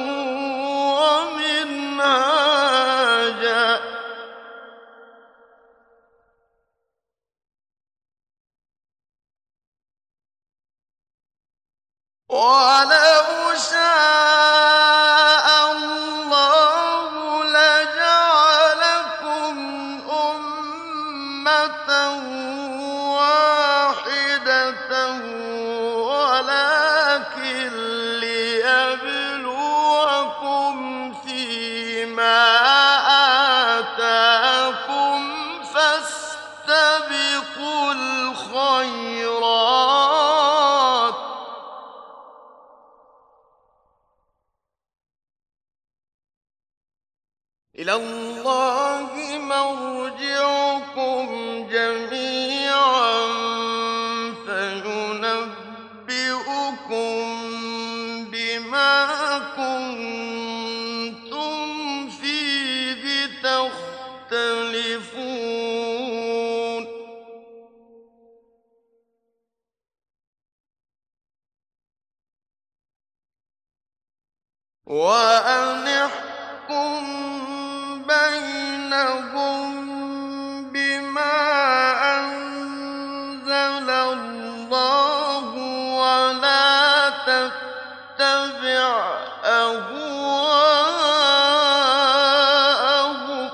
ومنهاجا ولو شاء الله لجعلكم أمة واحدة ولكن ليبلوكم فيما آتاكم فاستبقوا الخيرات إلى الله مرجعكم جميعا فينبئكم بما كنتم فيه تختلفون. وأن بينهم بما أنزل الله ولا تتبع أهواءهم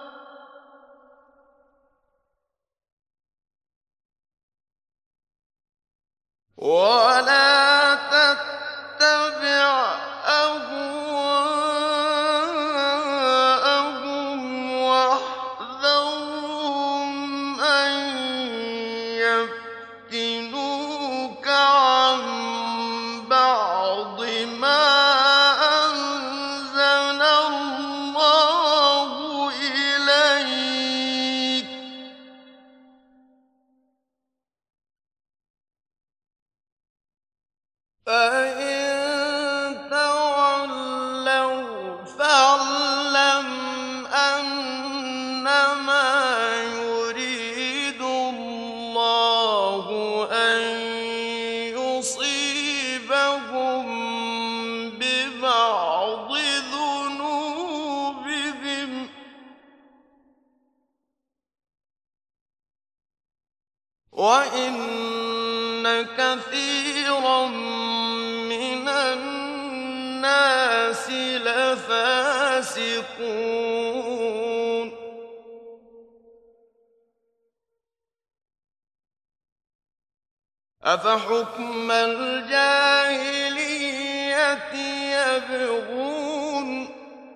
واحذرهم أن يفتنوك عن بعض ما أنزل الله إليك فإن تولوا فاعلم أنما يريد الله أن يصيبهم ببعض ذنوبهم وإن كثيرا من الناس لفاسقون أفحكم الجاهلية يبغون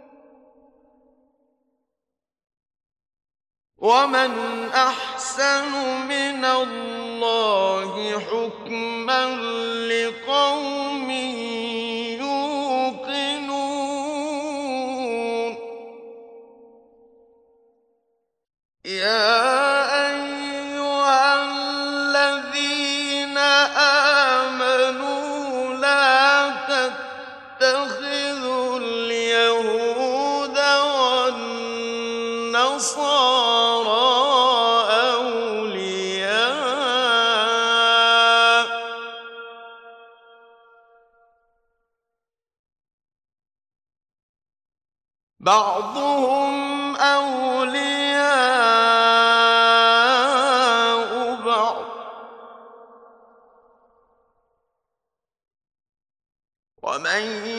ومن أحسن من الله حكما لقوم يوقنون يا أيها الذين آمنوا لا تتخذوا اليهود والنصارى أولياء بعضهم أولياء بعض ومن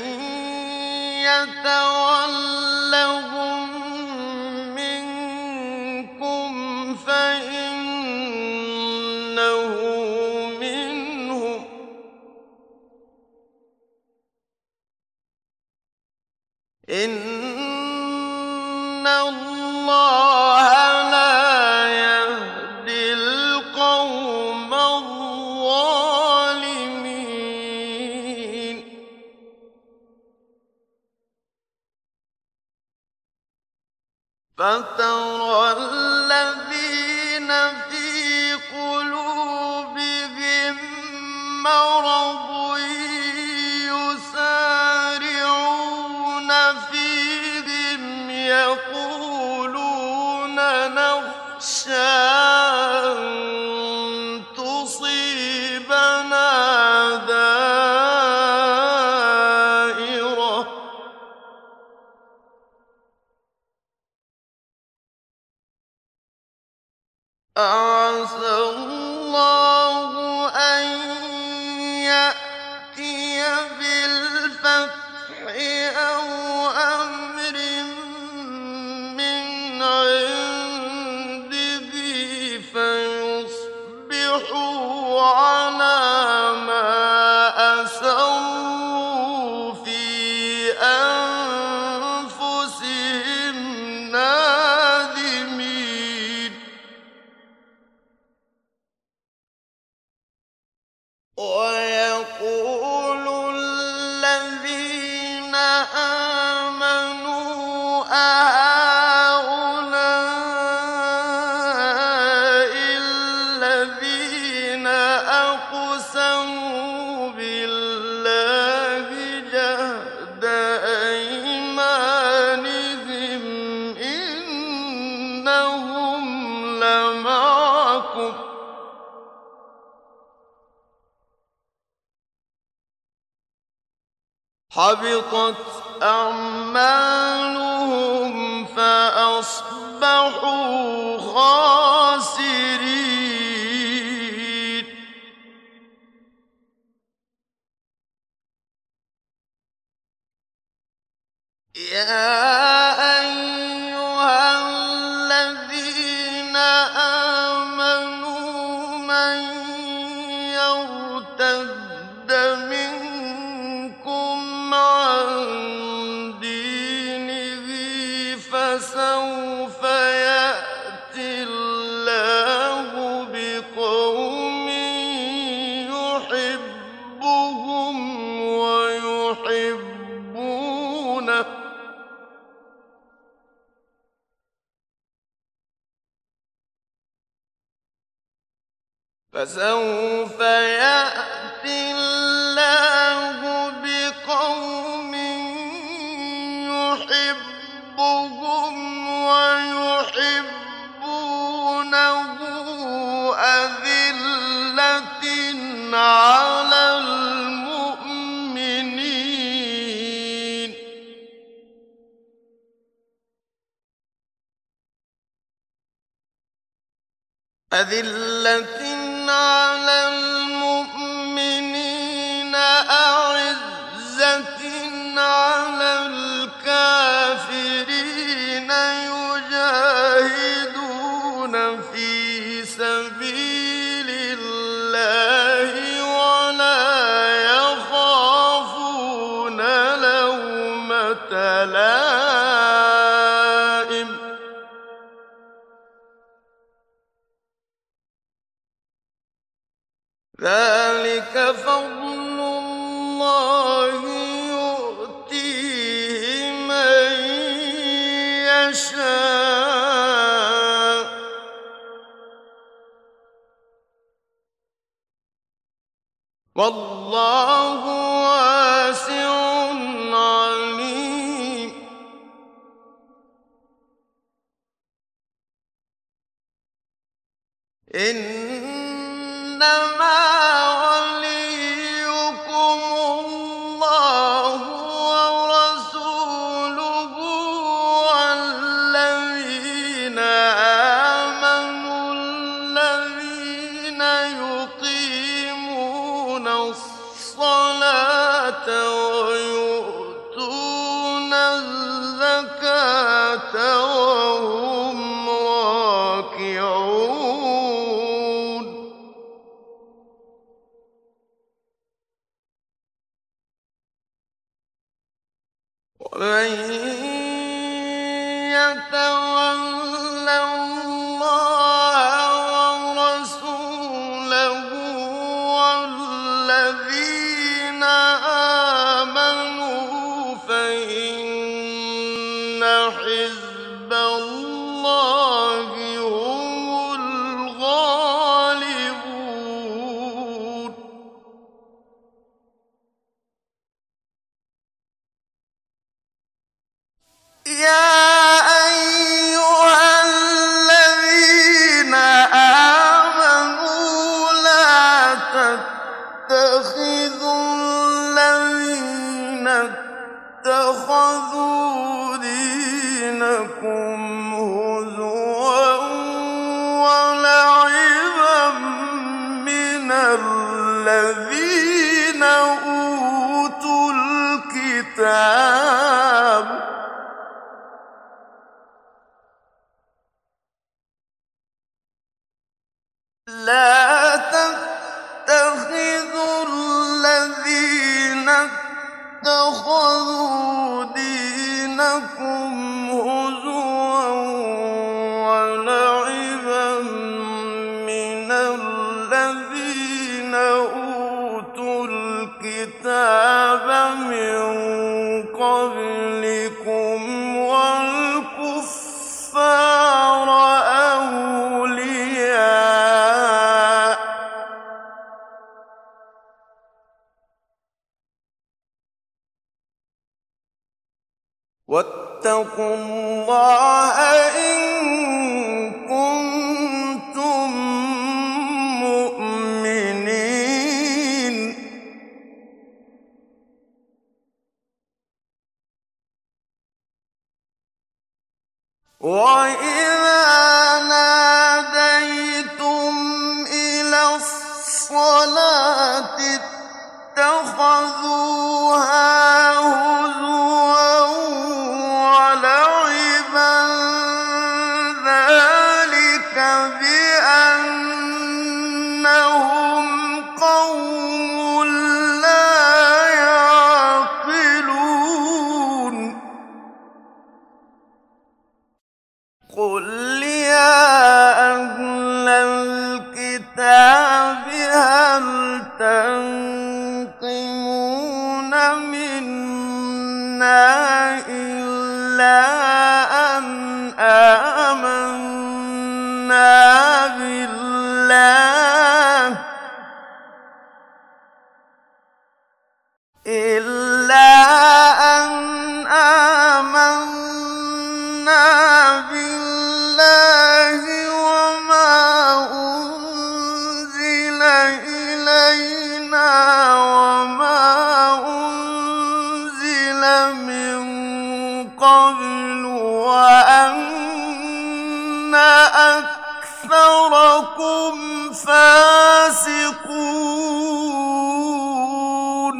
يتولهم منكم فإنه منهم إن الله لا يهدي القوم الظالمين فترى الذين في قلوبهم مرض يسارعون فيهم يقولون نخشى أن تصيبنا دائرة أعسى الله أن يأتي بالفتح أو أمر من عنده فيصبحوا على ما أسروا في أنفسهم نادمين ويقول الذين آمنوا أهؤلاء الذين أقسموا بالله جهد أيمانهم إنهم لمعكم حبطت أعمالهم فأصبحوا خاسرين يا أيها الذين آمنوا من يرتد منكم عن دينه فسوف يأتي الله بقوم يحبهم ويحبونه فسوف يأتي الله بقوم يحبهم ويحبونه أذلة على المؤمنين على المؤمنين أعزة على الكافرين يجاهدون في سبيل الله ولا يخافون لومة لائم ذلك فضل الله يؤتيه من يشاء والله واسع عليم إنما وليكم الله ورسوله والذين آمنوا الذين يقيمون الصلاة ويؤتون الزكاة وهم راكعون ومن يتول الله ورسوله والذين آمنوا فإن حزب الله هم الغالبون يا أيها الذين آمنوا لا تتخذوا الذين اتخذوا دينكم هزوا ولعبا من الذين أوتوا الكتاب لا تتخذوا الذين اتخذوا دينكم هزوا ولعبا من الذين أوتوا الكتاب من قبلكم والكفار أولياء واتقوا الله إن كنتم مؤمنين وَإِذَا نَادَيْتُمْ إِلَى الصَّلَاةِ اتَّخَذُوهَا هُزُوًا وَلَعِبًا ۚ ذَٰلِكَ بِأَنَّهُمْ قَوْمٌ لَّا يَعْقِلُونَ قُلْ يَا أَهْلَ الْكِتَابِ هَلْ تَنقِمُونَ مِنَّا إِلَّا أَنْ آمَنَّا بِاللَّهِ وَمَا أُنزِلَ إِلَيْنَا وَمَا أُنزِلَ مِن قَبْلُ وَأَنَّ أَكْثَرَكُمْ فَاسِقُونَ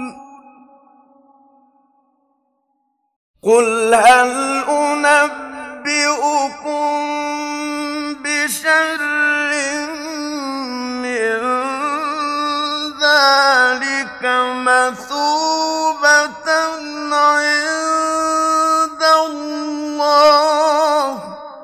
قُلْ هَلْ أُنَبِّئُكُم بِشَرٍّ مِّن ذَٰلِكَ مَثُوبَةً عِندَ اللَّهِ ۚ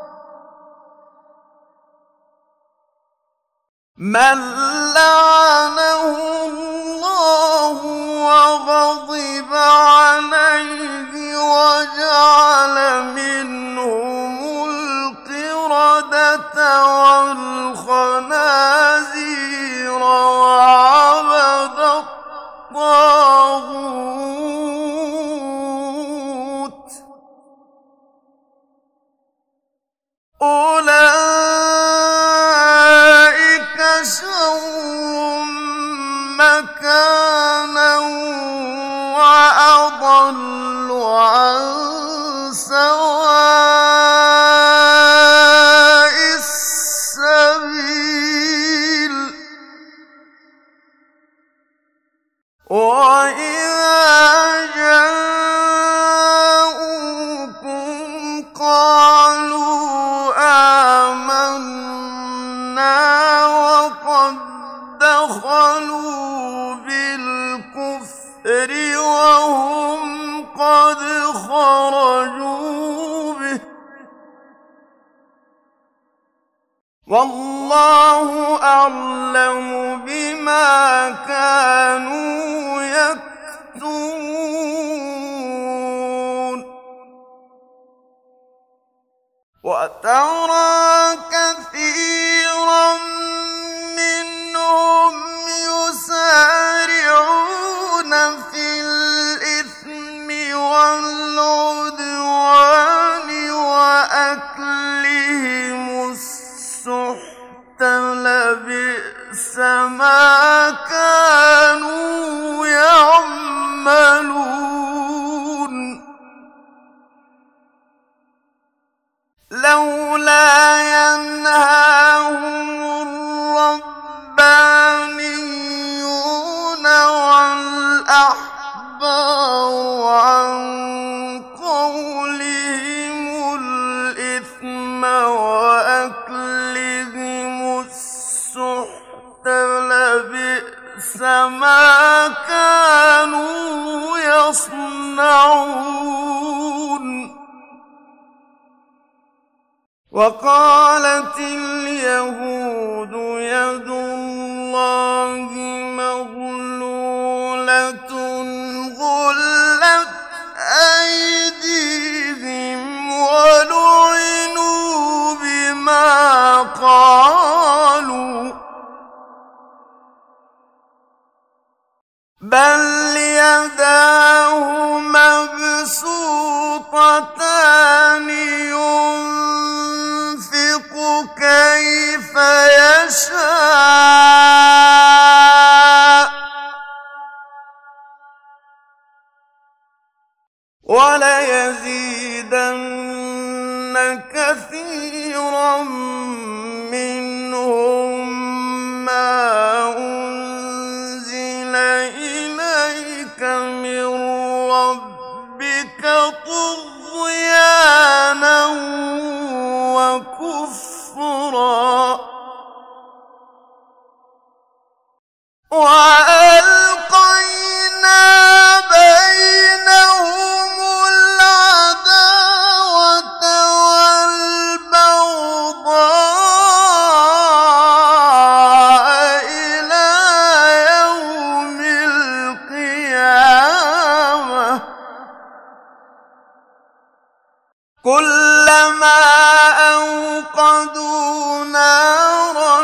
مَن لَّعَنَهُ اللَّهُ وَغَضِبَ عَلَيْهِ وَجَعَلَ مِنْهُمُ الْقِرَدَةَ وَالْخَنَازِيرَ وَعَبَدَ الطَّاغُوتَ ۚ أُولَٰئِكَ شَرٌّ مَّكَانًا وَأَضَلُّ عَن سَوَاءِ السَّبِيلِ وَإِذَا جَاءُوكُمْ قَالُوا آمَنَّا وَقَد دَّخَلُوا بِالْكُفْرِ وَهُمْ قَدْ خَرَجُوا بِهِ ۚ وَاللَّهُ أَعْلَمُ بِمَا كَانُوا يَكْتُمُونَ وَتَرَىٰ كَثِيرًا مِّنْهُمْ يُسَارِعُونَ فِي الْإِثْمِ وَالْعُدْوَانِ وَأَكْلِهِمُ السُّحْتَ ۚ لَبِئْسَ مَا كَانُوا يَعْمَلُونَ لَوْلَا يَنْهَاهُمُ الرَّبَّانِيُّونَ وَالْأَحْبَارُ عَن قَوْلِهِمُ الْإِثْمَ وَأَكْلِهِمُ السُّحْتَ ۚ لَبِئْسَ مَا كَانُوا يَصْنَعُونَ وَقَالَتِ الْيَهُودُ يَدُ اللَّهِ مَغْلُولَةٌ غُلَّتْ أَيْدِيهِمْ وَلُعِنُوا بِمَا قَالُوا ۘ بَلْ يَدَاهُ مَبْسُوطَتَانِ يُنفِقُ كَيْفَ يَشَاءُ ۚ وَلَيَزِيدَنَّ كَثِيرًا منهم ما أنزل إليك من ربك طغيانا وكفرا وألقينا بينهم العداوة والبغضاء إلى يوم القيامة كلما أوقدوا نارا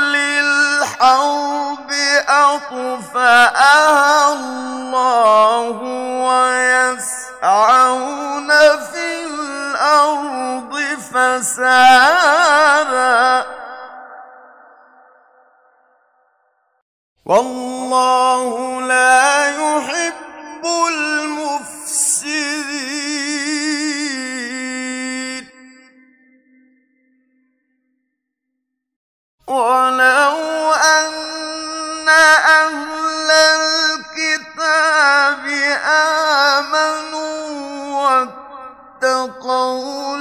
للحرب أطفأها الله ويسعون في الأرض فسادا والله لا يحب المفسدين ولو أن أهل الكتاب آمنوا واتقوا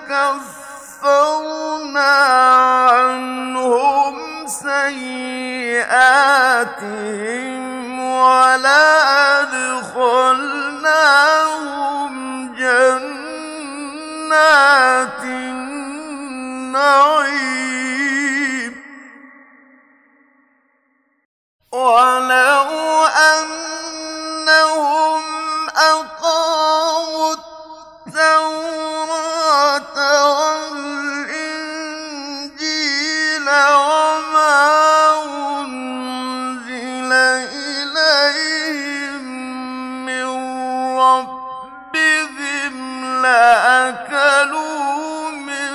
لكفرنا عنهم سيئاتهم ولأدخلناهم جنات النعيم ولو أنهم أقاموا التوراة والإنجيل وما أنزل إليهم من ربهم لأكلوا من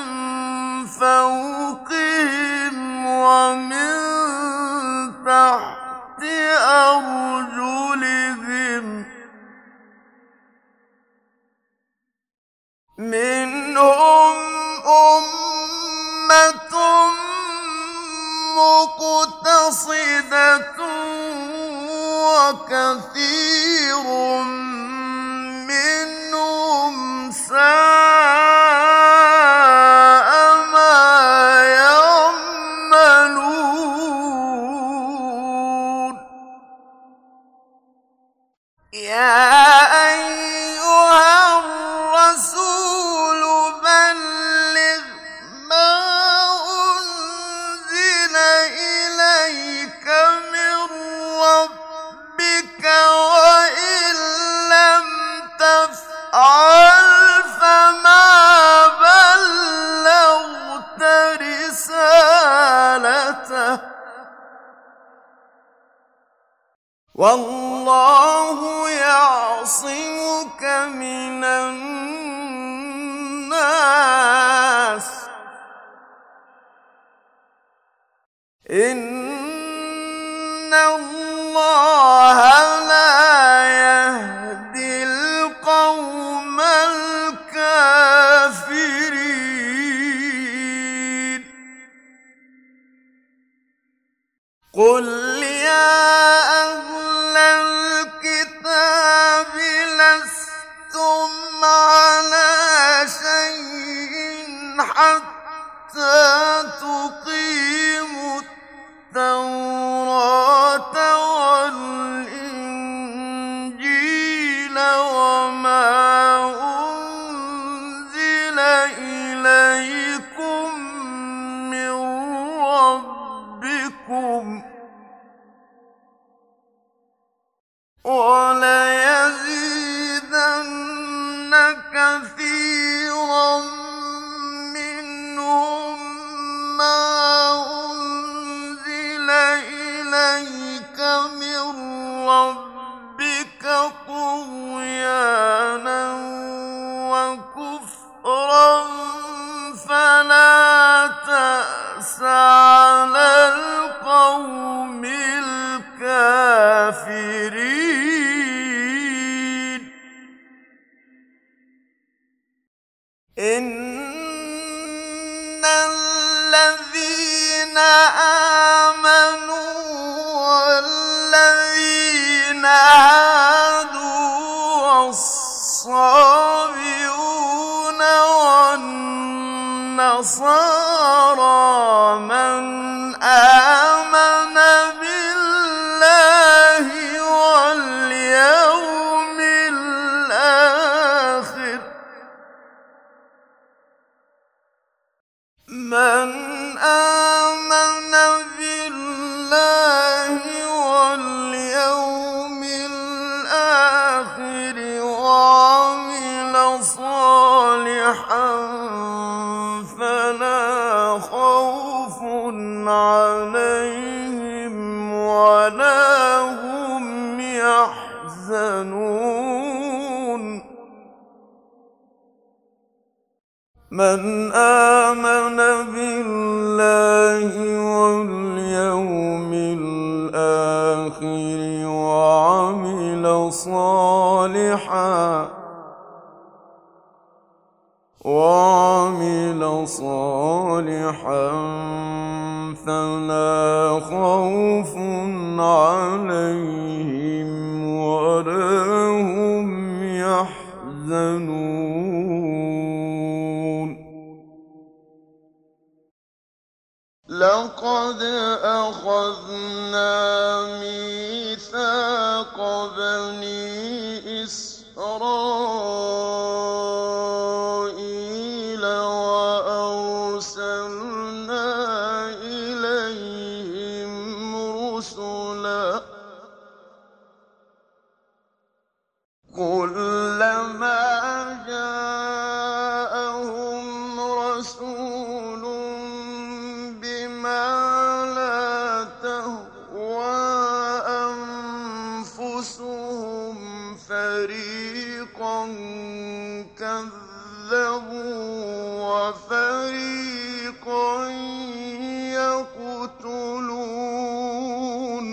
فوقهم ومن تحت أرجلهم منهم أمة مقتصدة وكثير منهم ساء ما يعملون يا أيها الرسول بلغ ما أنزل إليك من ربك وإن لم تفعل فما بلغت رسالته والله يعصمك من الناس إن الله لا يهدي القوم الكافرين قل يا أهل الكتاب لستم على شيء حتى تقيموا التوراة والإنجيل وما أنزل إليكم من ربكم وليزيدن كثيرا منهم ما أنزل إليك من ربك طغيانا وكفرا فلا تأس على القوم الكافرين إن هادوا والصابئون والنصارى من آمن بالله واليوم الآخر وعمل صالحا فلا خوف عليهم ولا هم يحزنون من آمن بالله واليوم الآخر وعمل صالحا فلا خوف عليهم ولا هم يحزنون لقد أخذنا ميثاق بني إسرائيل وأرسلنا إليهم رسلا كلما جاءهم رسول بما لا تهوى أنفسهم فريقا كذبوا وفريقا يقتلون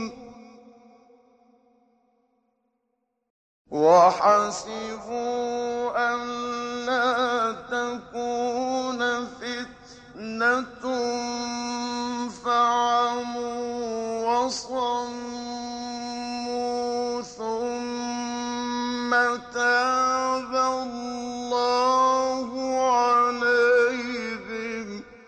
وحسبوا ألا تكون فتنة فعموا وصموا ثم تاب الله عليهم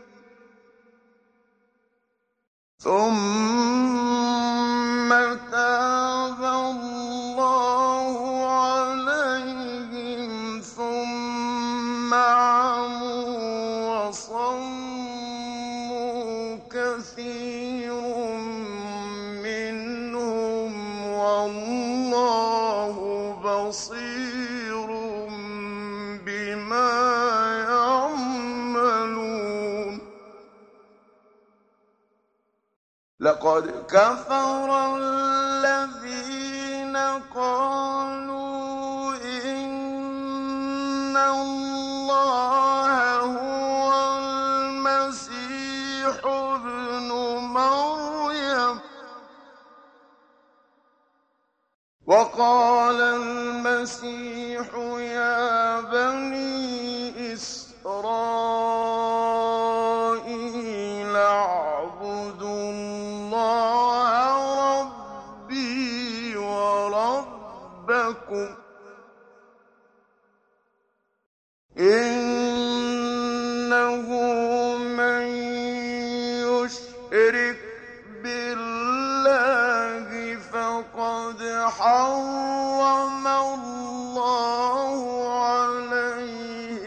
ثم عموا وصموا كثير منهم والله بصير بما يعملون لقد كفر الذين قالوا إن الله هو المسيح ابن مريم وقال المسيح يا بني إسرائيل اعبدوا الله ربي وربكم إنه من يشرك بالله فقد حرم الله عليه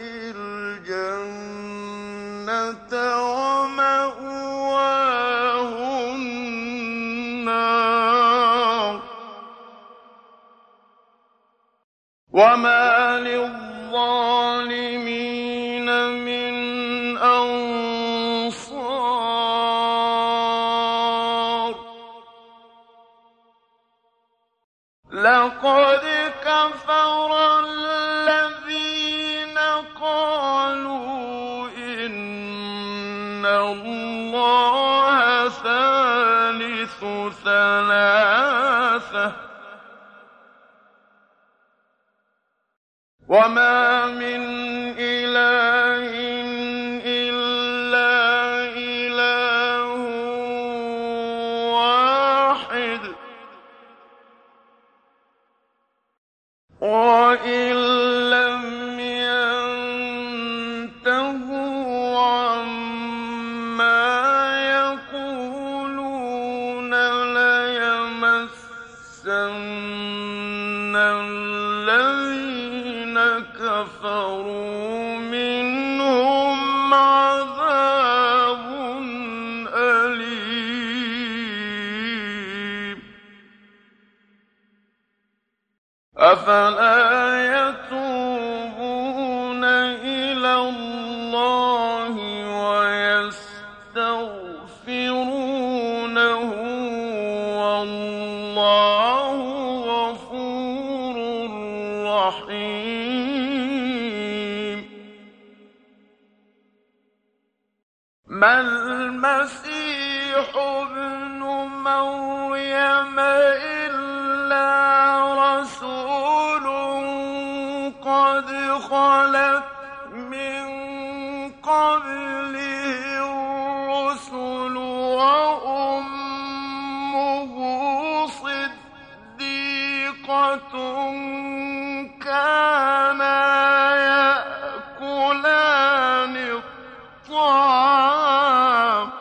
الجنة ومأواه النار وما للظالمين من أنصار لقد كفر الذين قالوا إن الله ثالث ثلاثة وما من إله إلا إله واحد وإن لم ينتهوا عما يقولون ليمسن الذين كفروا منهم عذاب أليم. أفلا يتوبون إلى الله ويستغفرونه والله غفور رحيم. ما المسيح ابن مريم إلا رسول قد خلت من قبله الرسل وأمه صديقة كانا يأكلان الطعام.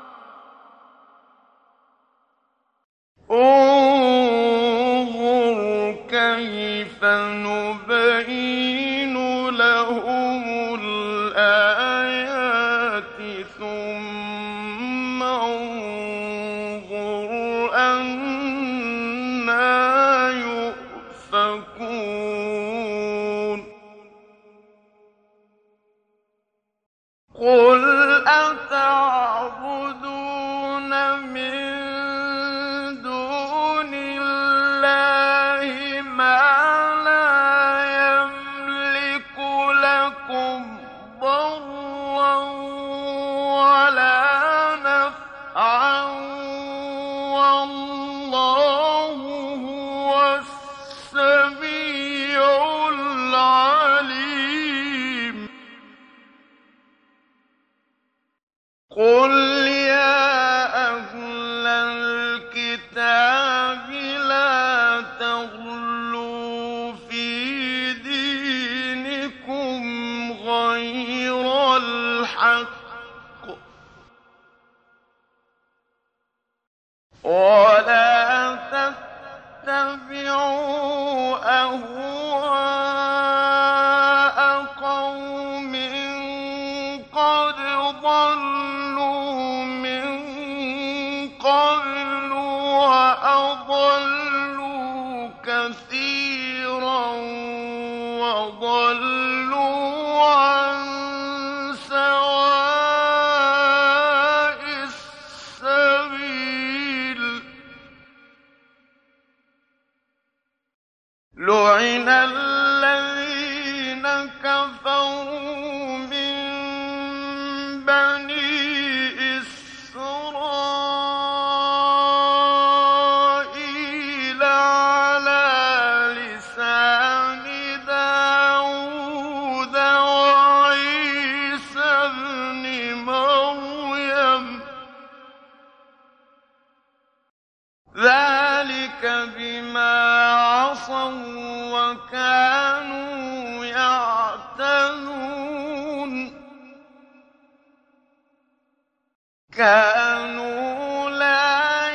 انظر كيف نبين لهم الآيات ثم انظر أنى يؤفكون. قل أتعبدون من دون الله ما لا يملك لكم ضرا ولا نفعا والله هو السميع العليم. قل يا أهل الكتاب لا تغلوا في دينكم غير الحق ولا تتبعوا أهواء قوم قد ضلوا من قبل وأضلوا كثيرا وضلوا عن سواء السبيل. لعن الذين كفروا من بني إسرائيل على لسان داود وعيسى ابن مريم ذلك بما عصوا وكانوا يعتدون. كانوا لا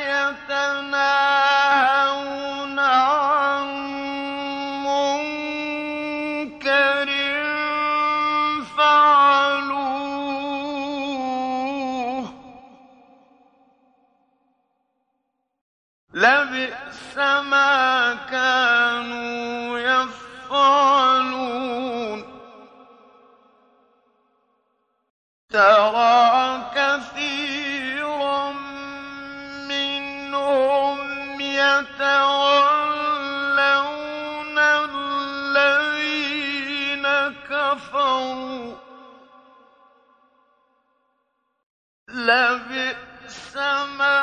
يتناهون عن منكر فعلوه لبئس ما كانوا يفعلون. ترى كثيرا منهم يتولون الذين كفروا لبئس ما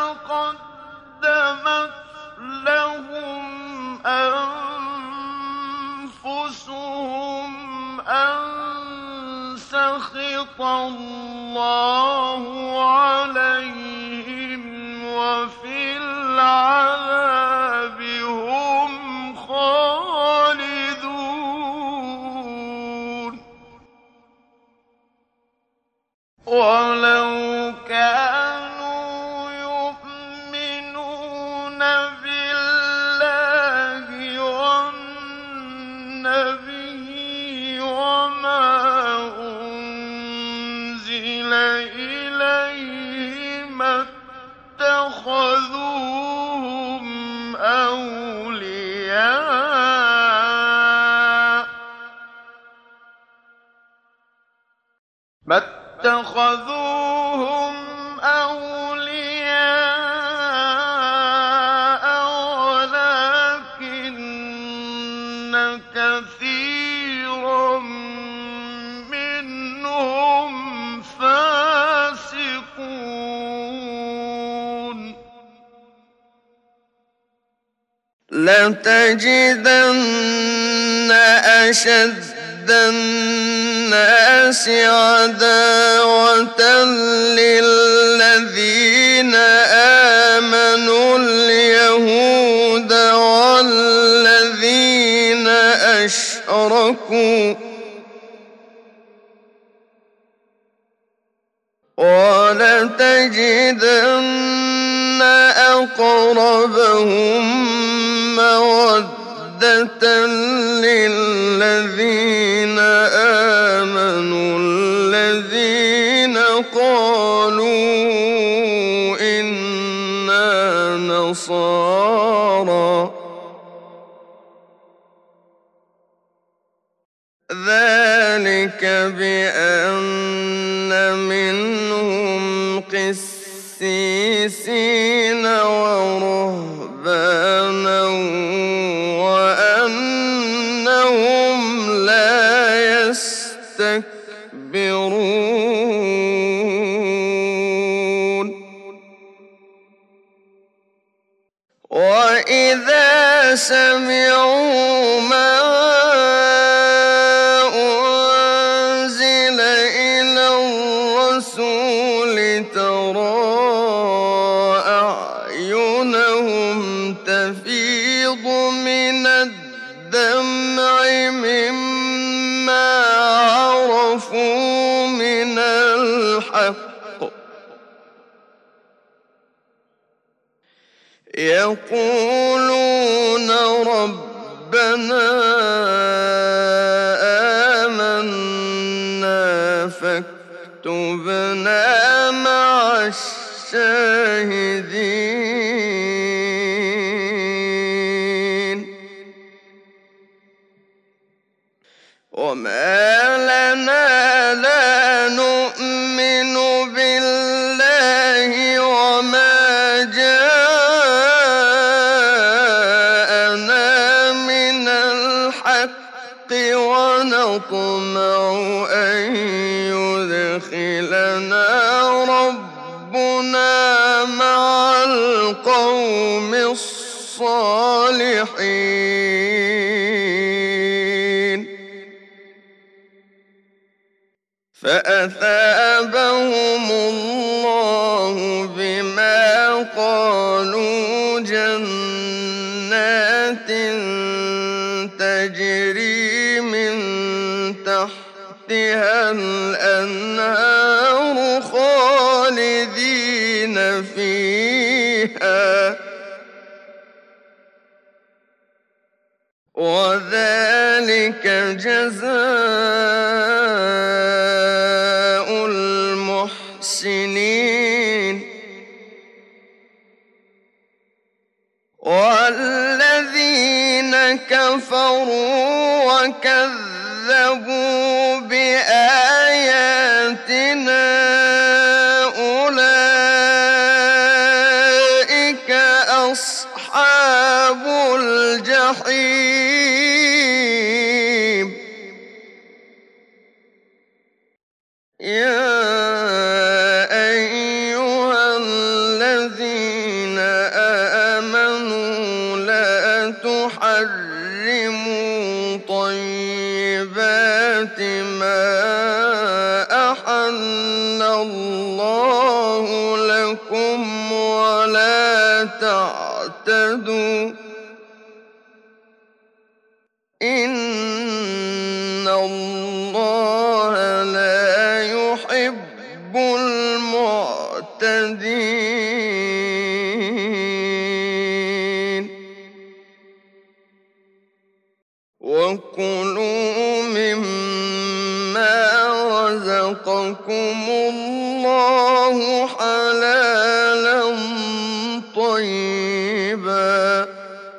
قدمت لهم أنفسهم أن سخط الله عليهم وفي العذاب هم خالدون. اتَّخَذُوهُمْ أَوْلِيَاءَ وَلَٰكِنَّ كَثِيرًا مِّنْهُمْ فَاسِقُونَ لَتَجِدَنَّ أَشَدَّ النَّاسِ عَدَاوَةً لِّلَّذِينَ آمَنُوا الْيَهُودَ وَالَّذِينَ أَشْرَكُوا ۖ وَلَتَجِدَنَّ أَقْرَبَهُم مَّوَدَّةً لِّلَّذِينَ آمَنُوا الَّذِينَ قَالُوا إِنَّا نَصَارَىٰ ۚ ذَٰلِكَ بِأَنَّ مِنْهُمْ قِسِّيسِينَ وَرُهْبَانًا وَأَنَّهُمْ لَا يَسْتَكْبِرُونَ وَإِذَا سَمِعُوا مَا أُنزِلَ إِلَى الرَّسُولِ تَرَىٰ أَعْيُنَهُمْ تَفِيضُ مِنَ الدَّمْعِ مِمَّا عَرَفُوا مِنَ الْحَقِّ ۖ يَقُولُونَ رَبَّنَا آمَنَّا فَاكْتُبْنَا مَعَ الشَّاهِدِينَ وَمَا لَنَا لَا نُؤْمِنُ بِاللَّهِ وَمَا جَاءَنَا مِنَ الْحَقِّ وَنَطْمَعُ أَن يُدْخِلَنَا رَبُّنَا مَعَ الْقَوْمِ الصَّالِحِينَ فَأَثَابَهُمُ اللَّهُ بِمَا قَالُوا جَنَّاتٍ تَجْرِي مِن تَحْتِهَا الْأَنْهَارُ خَالِدِينَ فِيهَا ۚ وَذَٰلِكَ جَزَاءُ الْمُحْسِنِينَ وَالَّذِينَ كَفَرُوا وَكَذَّبُوا بِآيَاتِنَا أُولَٰئِكَ أَصْحَابُ الْجَحِيمِ يَا أَيُّهَا الَّذِينَ آمَنُوا لَا تُحَرِّمُوا طَيِّبَاتِ مَا أَحَلَّ اللَّهُ لَكُمْ وَلَا تَعْتَدُوا ۚ إِنَّ اللَّهَ لَا يُحِبُّ الْمُعْتَدِينَ وَكُلُوا مِمَّا رَزَقَكُمُ اللَّهُ حَلَالًا طَيِّبًا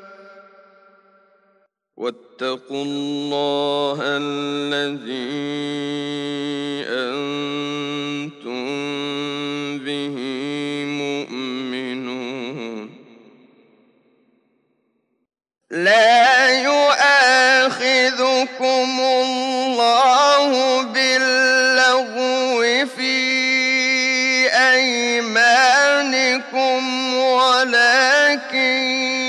وَاتَّقُوا اللَّهَ الَّذِي أَنتُم لا يؤاخذكم الله باللغو في أيمانكم ولكن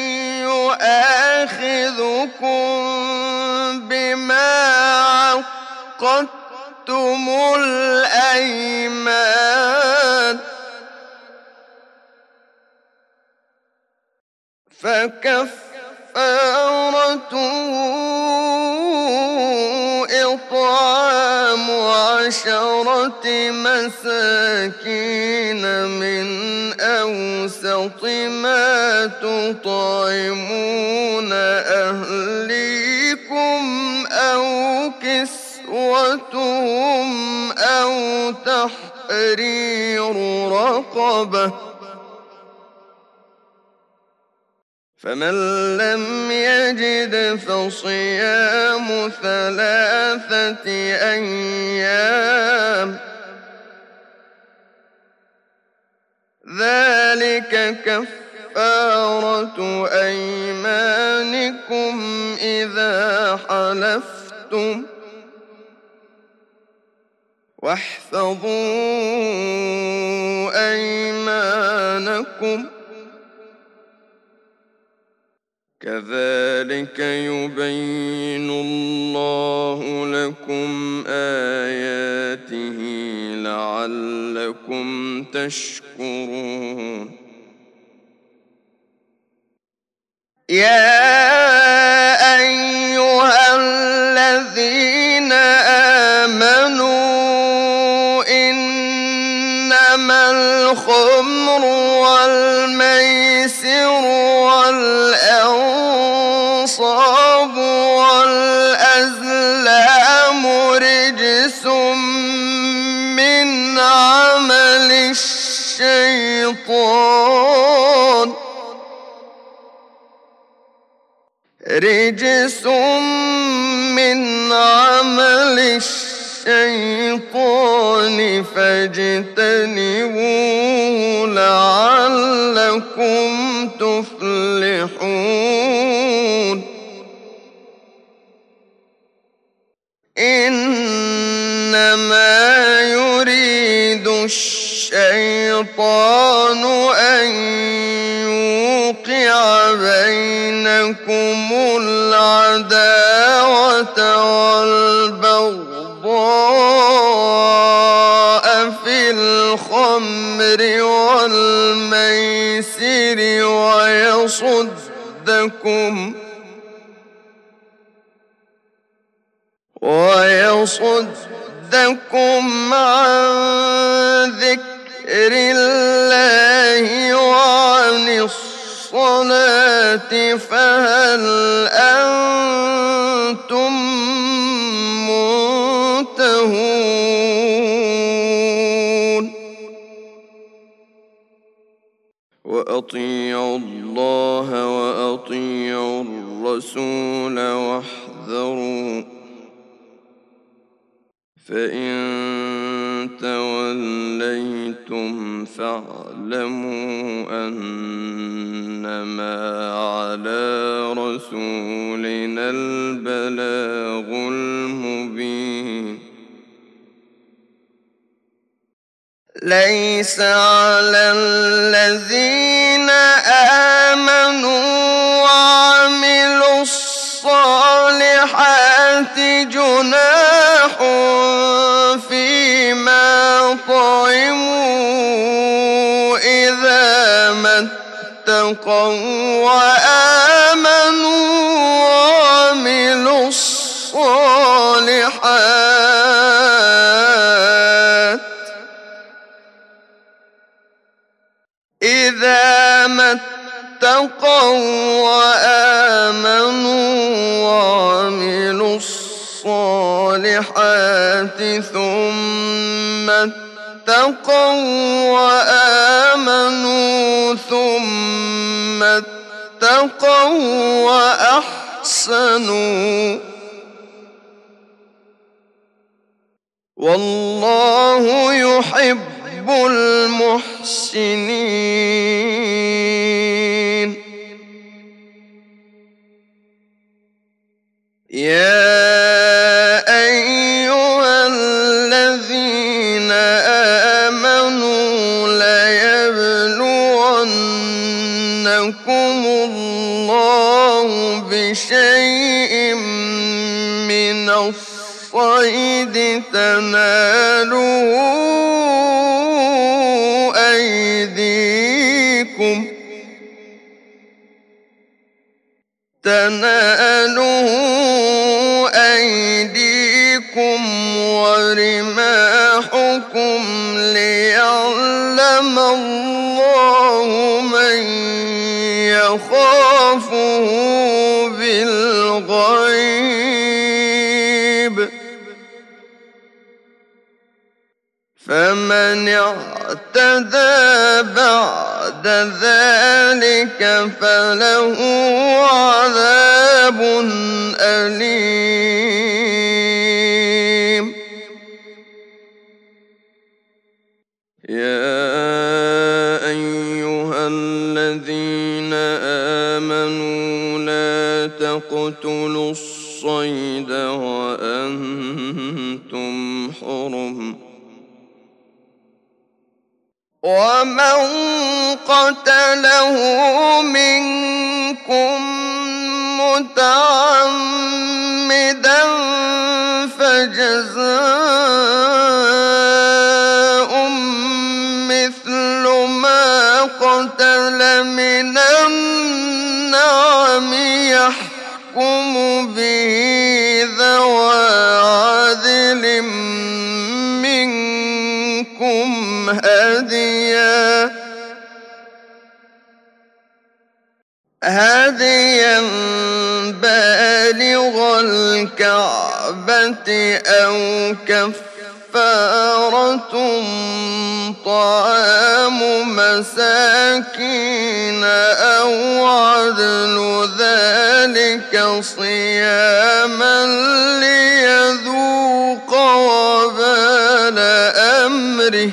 يؤاخذكم بما عقدتم الأيمان فكفارته إطعام 10 مساكين من أوسط ما تطعمون أهليكم أو كسوتهم أو تحرير رقبة فمن لم يجد فصيام 3 أيام ذلك كفارة أيمانكم إذا حلفتم واحفظوا أيمانكم كذلك يبين الله لكم آياته لعلكم تشكرون يا أيها الذين آمنوا إنما الخمر والميسر والأنصاب والأزلام رجس من عمل الشيطان فاجتنبوه لعلكم تفلحون إنما يريد الشيطان أن يوقع بينكم العداوة والبغضاء في الخمر والميسر ويصدكم عن ذكر الله وعن الصلاة فهل أنتم منتهون وأطيعوا الله وأطيعوا الرسول واحذروا فإن توليتم فاعلموا أنما على رسولنا البلاغ المبين ليس على الذين آمنوا وعملوا الصالحات جناح فيما طعموا إذا ما اتقوا وآمنوا وعملوا الصالحات إذا ما اتقوا وآمنوا وعملوا الصالحات ثم اتقوا وآمنوا ثم اتقوا وأحسنوا والله يحب المحسنين. يا أيها الذين آمنوا ليبلونكم الله بشيء من الصيد تناله أيديكم ورماحكم ليعلم الله من يخافه بالغيب فمن اعتدى بعد ذلك فله عذاب أليم. يا أيها الذين آمنوا لا تقتلوا الصيد وأنتم حرم ومن قتله منكم متعمدا فجزاء مثل ما قتل من النعم يحكم به ذوى عدل منكم هديا بالغ الكعبة أو كفارة طعام مساكين أو عدل ذلك صياما ليذوق وبال أمره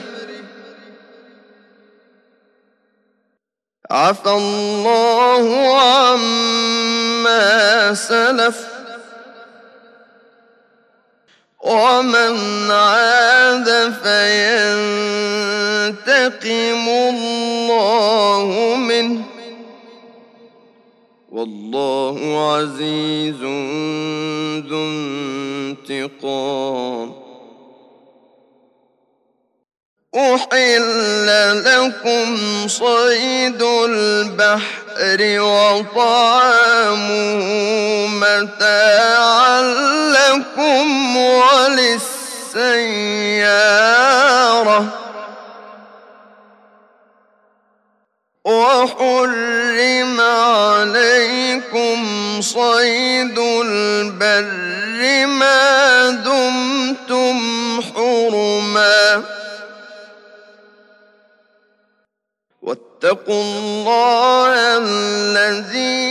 عفى الله عما سلف ومن عاد فينتقم الله منه والله عزيز ذو انتقام. أحل لكم صيد البحر وطعامه متاعا لكم وللسيارة وحرم عليكم صيد البر ما دمتم حرما واتقوا الله الذي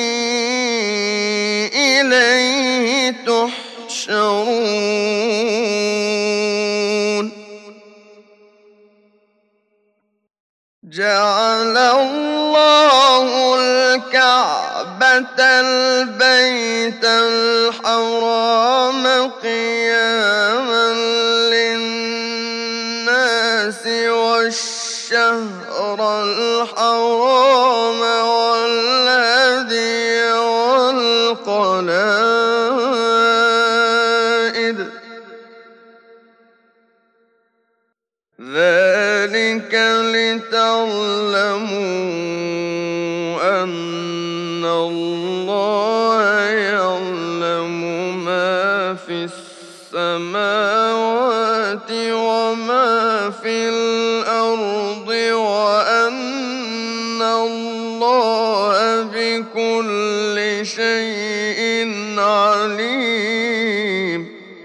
إليه تحشرون. جعل الله الكعبة البيت الحرام قياما للناس والشهر الحرام والهدي والقلائد ذلك لتعلموا أن الله يعلم ما في السماوات وما في الأرض وأن الله بكل شيء عليم.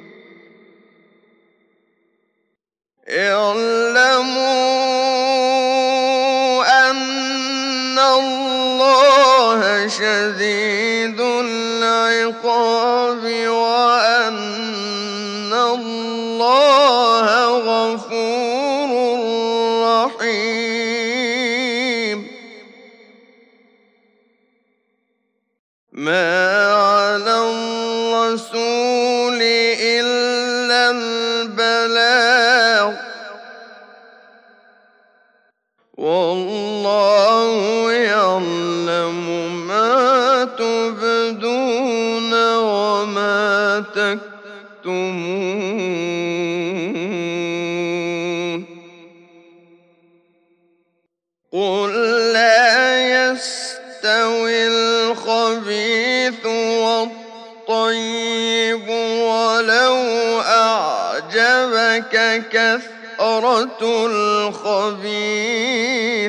اعلموا أن الله شديد العقاب وأن الله غفور رحيم. ما على الله الرَّسُولِ إِلَّا الْبَلَاغُ ۗ وَاللَّهُ يَعْلَمُ مَا تُبْدُونَ وَمَا تَكْتُمُونَ قُل لَّا يَسْتَوِي الْخَبِيثُ وَالطَّيِّبُ وَلَوْ أَعْجَبَكَ كَثْرَةُ الْخَبِيثِ ۚ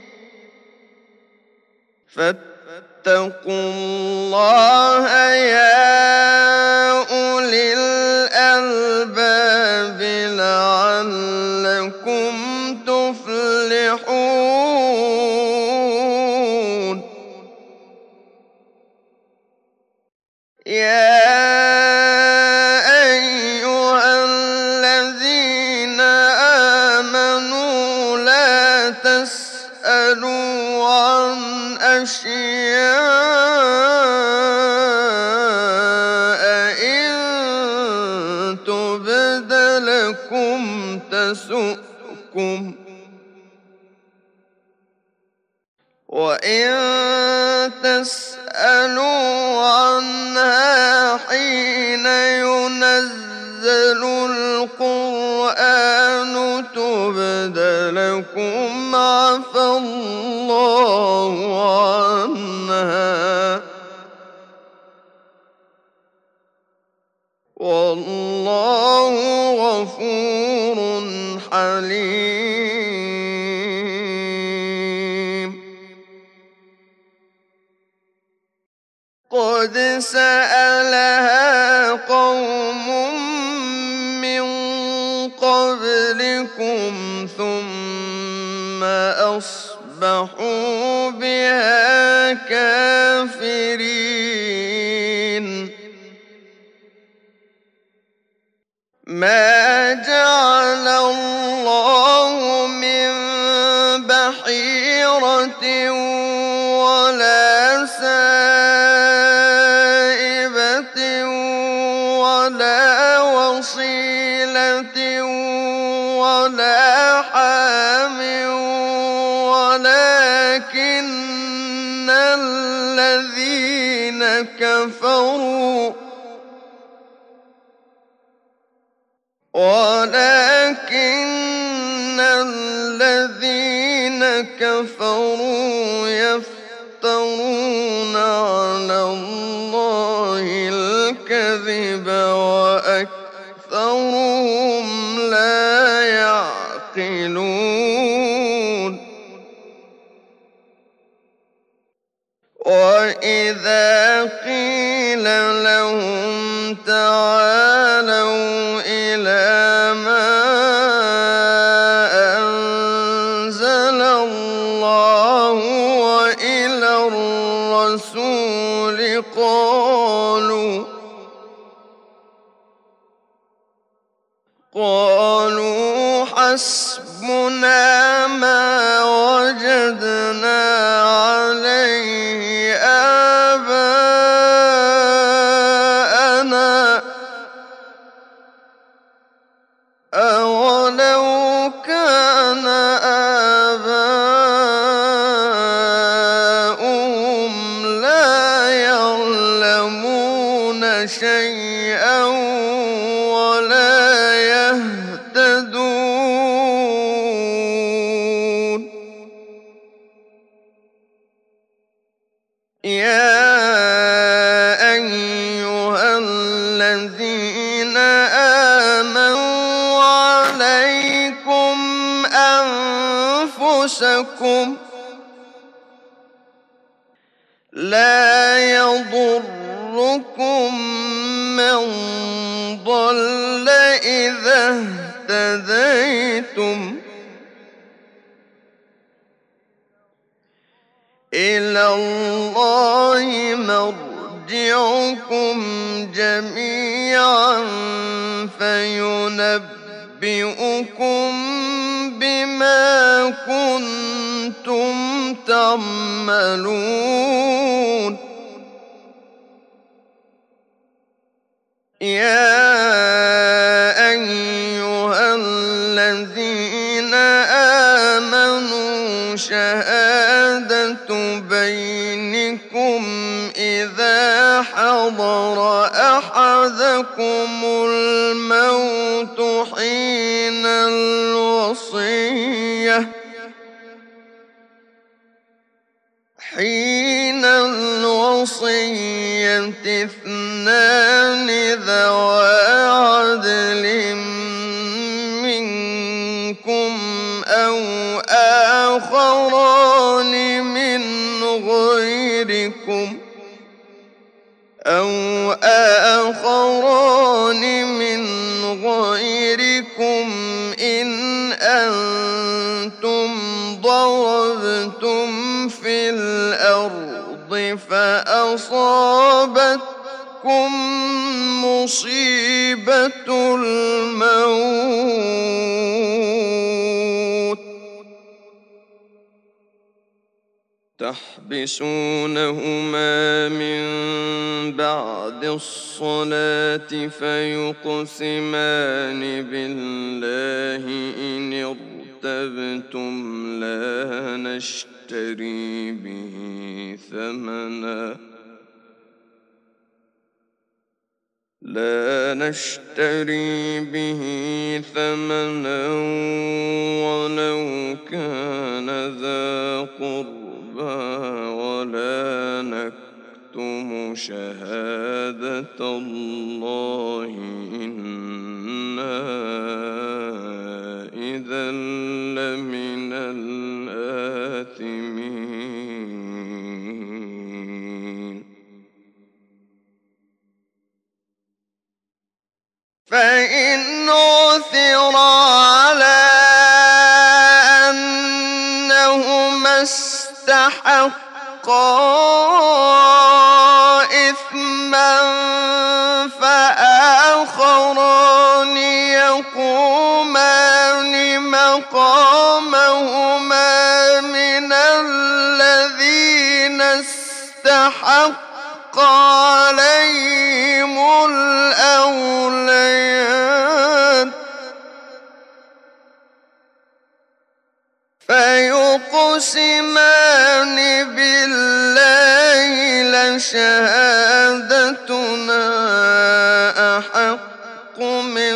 فَاتَّقُوا اللَّهَ يَا أُولِي الْأَلْبَابِ لَعَلَّكُمْ تُفْلِحُونَ يَا أَيُّهَا الَّذِينَ آمَنُوا لَا تَسْأَلُوا عَنْ أَشْيَاءَ إِن تُبْدَ لَكُمْ تَسُؤْكُمْ وَإِن تَسْأَلُوا عَنْهَا حِينَ يُنَزَّلُ الْقُرْآنُ تُبْدَ لَكُمْ عَفَا اللَّهُ عَنْهَا ۗ وَاللَّهُ غَفُورٌ حَلِيمٌ قَدْ سَأَلَهَا قَوْمٌ مِّن قَبْلِكُمْ ثُمَّ أَصْبَحُوا بِهَا كَافِرِينَ مَا جَعَلَ اللَّهُ مِن بَحِيرَةٍ وَلَا سَائِبَةٍ وَلَا وَصِيلَةٍ وَلَا حَامٍ وَلَٰكِنَّ الَّذِينَ كَفَرُوا يَفْتَرُونَ عَلَى اللَّهِ الْكَذِبَ وَأَكْثَرُهُمْ لَا يَعْقِلُونَ وَإِذَا قِيلَ لَهُمْ تَعَالَوْا إِلَىٰ مَا أَنزَلَ اللَّهُ وَإِلَى الرَّسُولِ قَالُوا حَسْبُنَا مَا وَجَدْنَا عَلَيْهِ آبَاءَنَا ۚ أَوَلَوْ كَانَ آبَاؤُهُمْ لَا يَعْلَمُونَ شَيْئًا وَلَا يَهْتَدُونَ يَا أَيُّهَا الَّذِينَ آمَنُوا عَلَيْكُمْ أَنفُسَكُمْ لَا يَضُرُّكُم مَّن ضَلَّ إِذَا اهْتَدَيْتُمْ ۚ إِلَى اللَّهِ مَرْجِعُكُمْ جَمِيعًا فَيُنَبِّئُكُم بِمَا كُنتُمْ تَعْمَلُونَ يا أيها الذين آمنوا شهادة بينكم إذا حضر أحدكم الموت حين الوصية اثنان ذوى عدل منكم أو آخران من غيركم إن أنتم ضربتم في الأرض فأصابتكم مصيبة الموت تحبسونهما من بعد الصلاة فيقسمان بالله إن ارتبتم لا نشتري به ثمنا ولو كان ذا قربى ولا نكتم شهادة الله إنا إذا لمن الآثمين فإن عثر على أنهما استحقا إثما فآخران يقومان مقامهما من الذين استحق عليهم الأوليان فيقسمان بالله لشهادتنا أحق من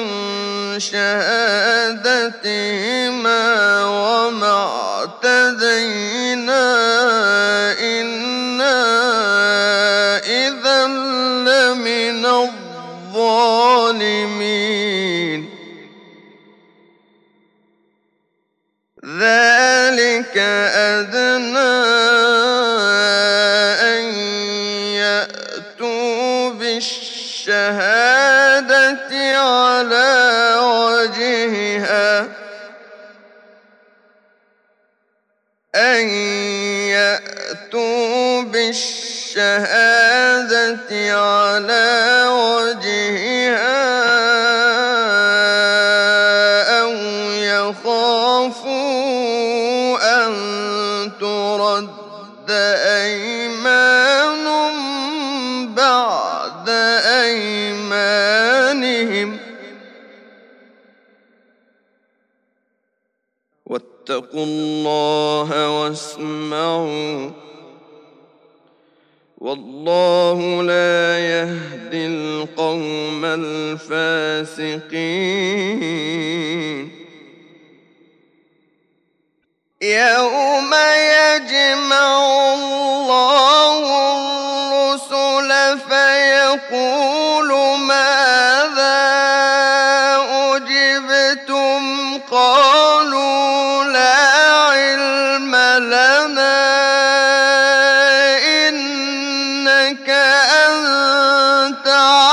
شهادتهما وما اعتدينا إنا إذا لمن الظالمين ذلك أدنى أن يأتوا بالشهادة على وجهها أو يخافوا أن ترد أيمان بعد أيمانهم واتقوا الله واسمعوا والله لا يهدي القوم الفاسقين يوم يجمع الله الرسل فيقول ماذا أجبتم قالوا لا علم لنا إنك أنت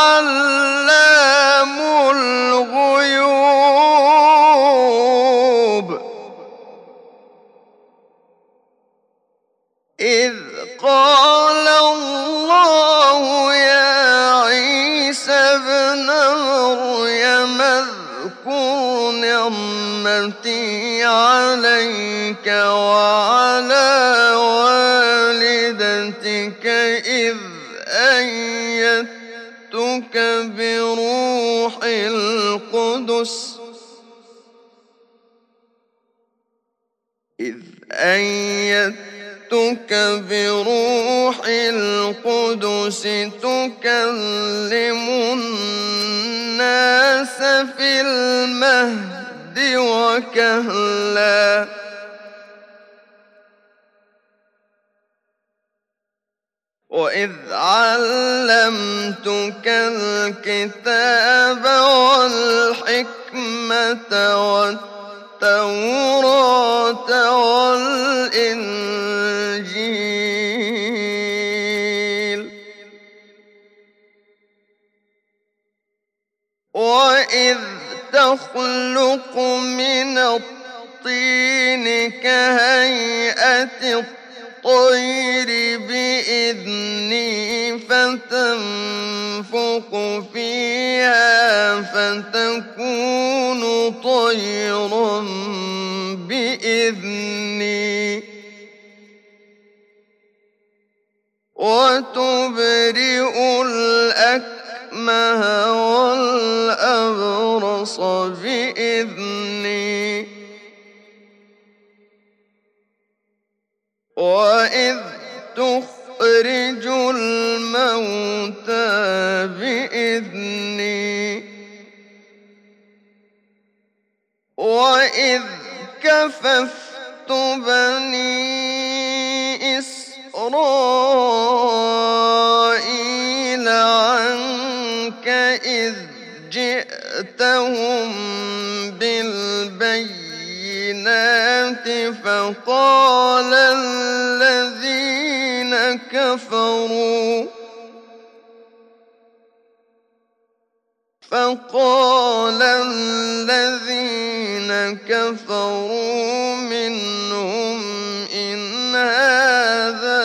علام الغيوب إذ قال الله يا عيسى ابن مريم اذكر نعمتي عليك وعلى والدتك إذ بروح القدس إذ أيدتك بروح القدس تكلم الناس في المهد وكهلا وإذ علمتك الكتاب والحكمة والتوراة والإنجيل وإذ تخلق من الطين كهيئة الطير بإذني فتنفخ فيها فتكون طيرا بإذني وتبرئ الأكمه والأبرص بإذني وإذ تخرج الموتى بإذني وإذ كففت بني إسرائيل عنك إذ جئتهم بالبينات فقال الذين كفروا منهم إن هذا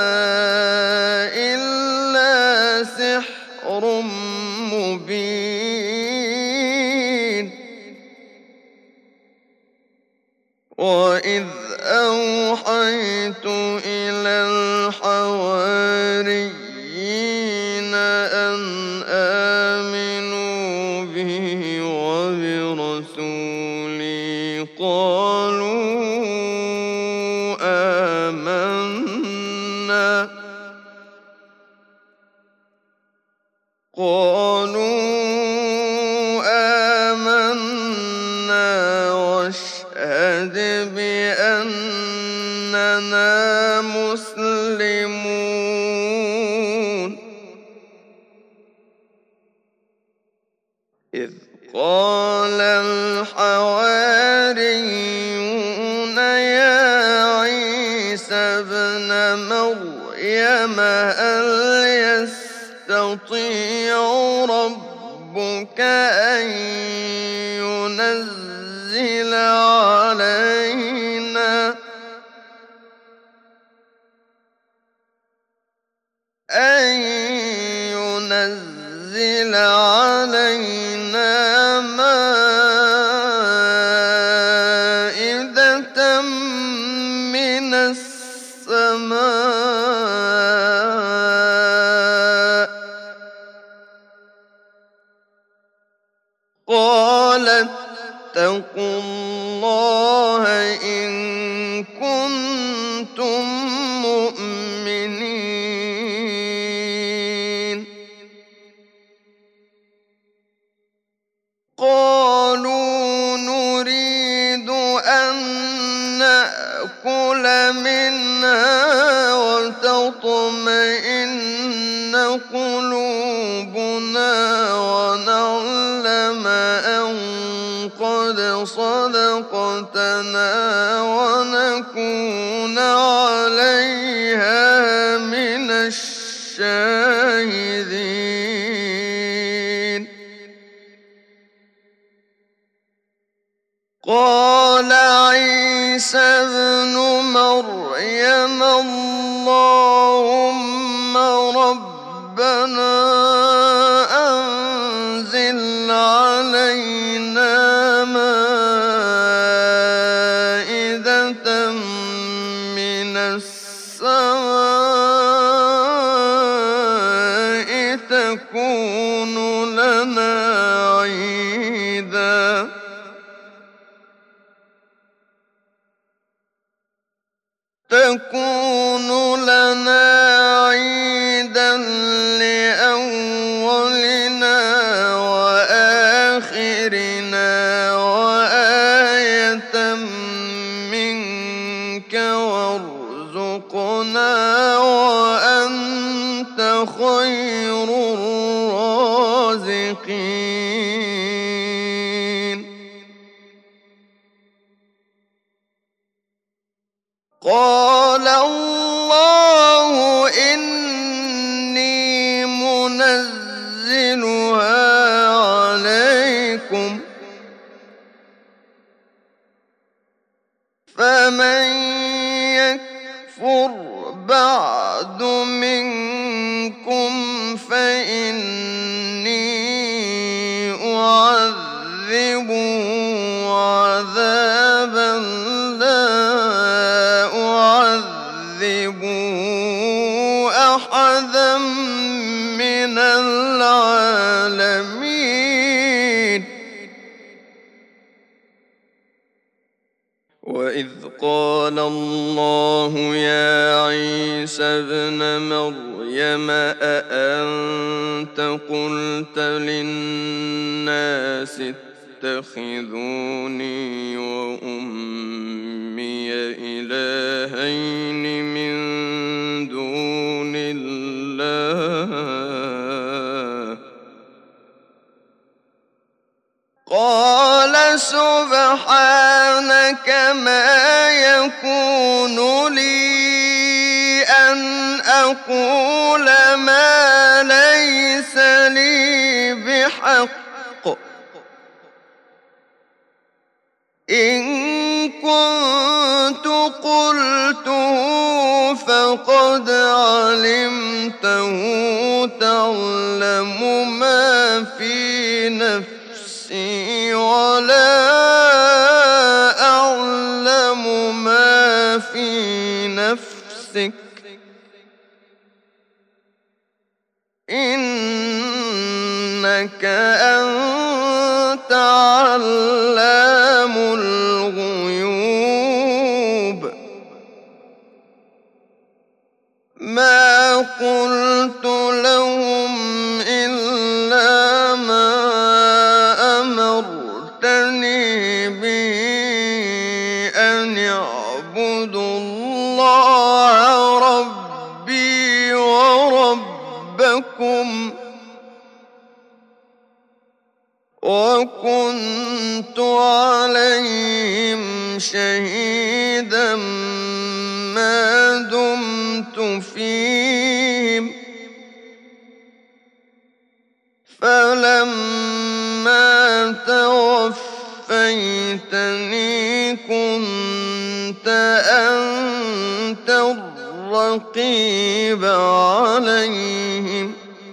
إلا سحر مبين وإذ أوحيت إلى الحواريين أن آمنوا به وبرسولي قالوا آمنا واشهد بأننا مسلمون إذ قال الحواريون يا عيسى ابن مريم هل يستطيع ربك أن ينزل علينا مائدة من السماء قال اتقوا الله إن كنتم مؤمنين قالوا نريد أن نأكل منها وتطمئن قلوبنا ونعلم أن قد صدقتنا ونكون عليها من الشاهدين قال عيسى ابن مريم اللهم ربنا أنزل علينا مائدة من السماء تكون لنا عيدا لأولنا وآخرنا وآية منك وارزقنا وأنت خير الرازقين. قال الله إني منزلها عليكم فمن يكفر بعد منكم فإني أعذبه عذابا لا أعذبه أحدا من العالمين. وإذ قال الله يا عيسى ابن مريم أأنت قلت للناس اتخذوني وأمي إلهين من دون الله قال سبحانك ما يكون لي أن أقول ما ليس لي بحق إن كنت قلته فقد علمته تعلم ما في نفسي ولا أعلم ما في نفسك إنك أنت علام الغيوب. ما قلت لهم إلا ما أمرتني به أن اعبدوا الله ربي وربكم وكنت عليهم شهيدا ما دمت فيهم فلما توفيتني كنت أنت الرقيب عليهم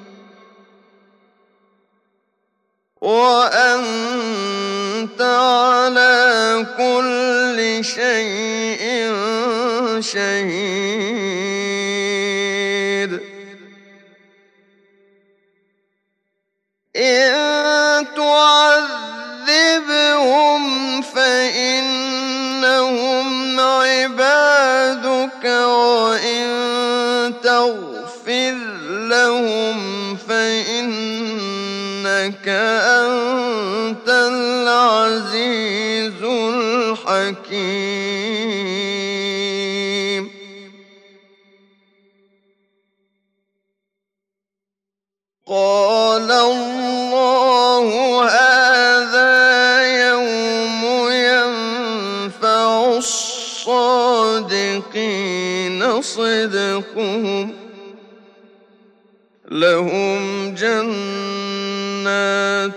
وأنت على كل شيء شهيد. إن تعذبهم فإنهم عبادك وإن تغفر لهم فإنك أنت العزيز الحكيم. قال الله هذا يوم ينفع الصادقين صدقهم لهم جنات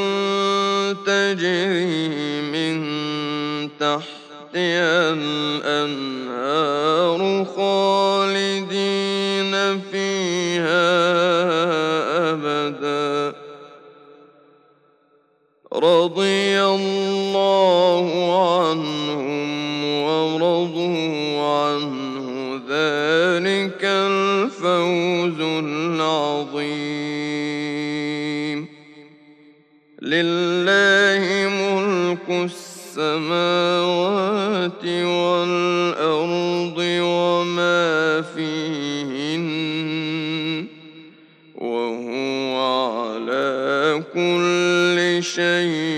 تجري من تحتها الأنهار خالدين فيها أبدا رضي الله عنهم ورضوا عنه ذلك الفوز العظيم. لله ملك السماوات والأرض وما فيهن، وهو على كل شيء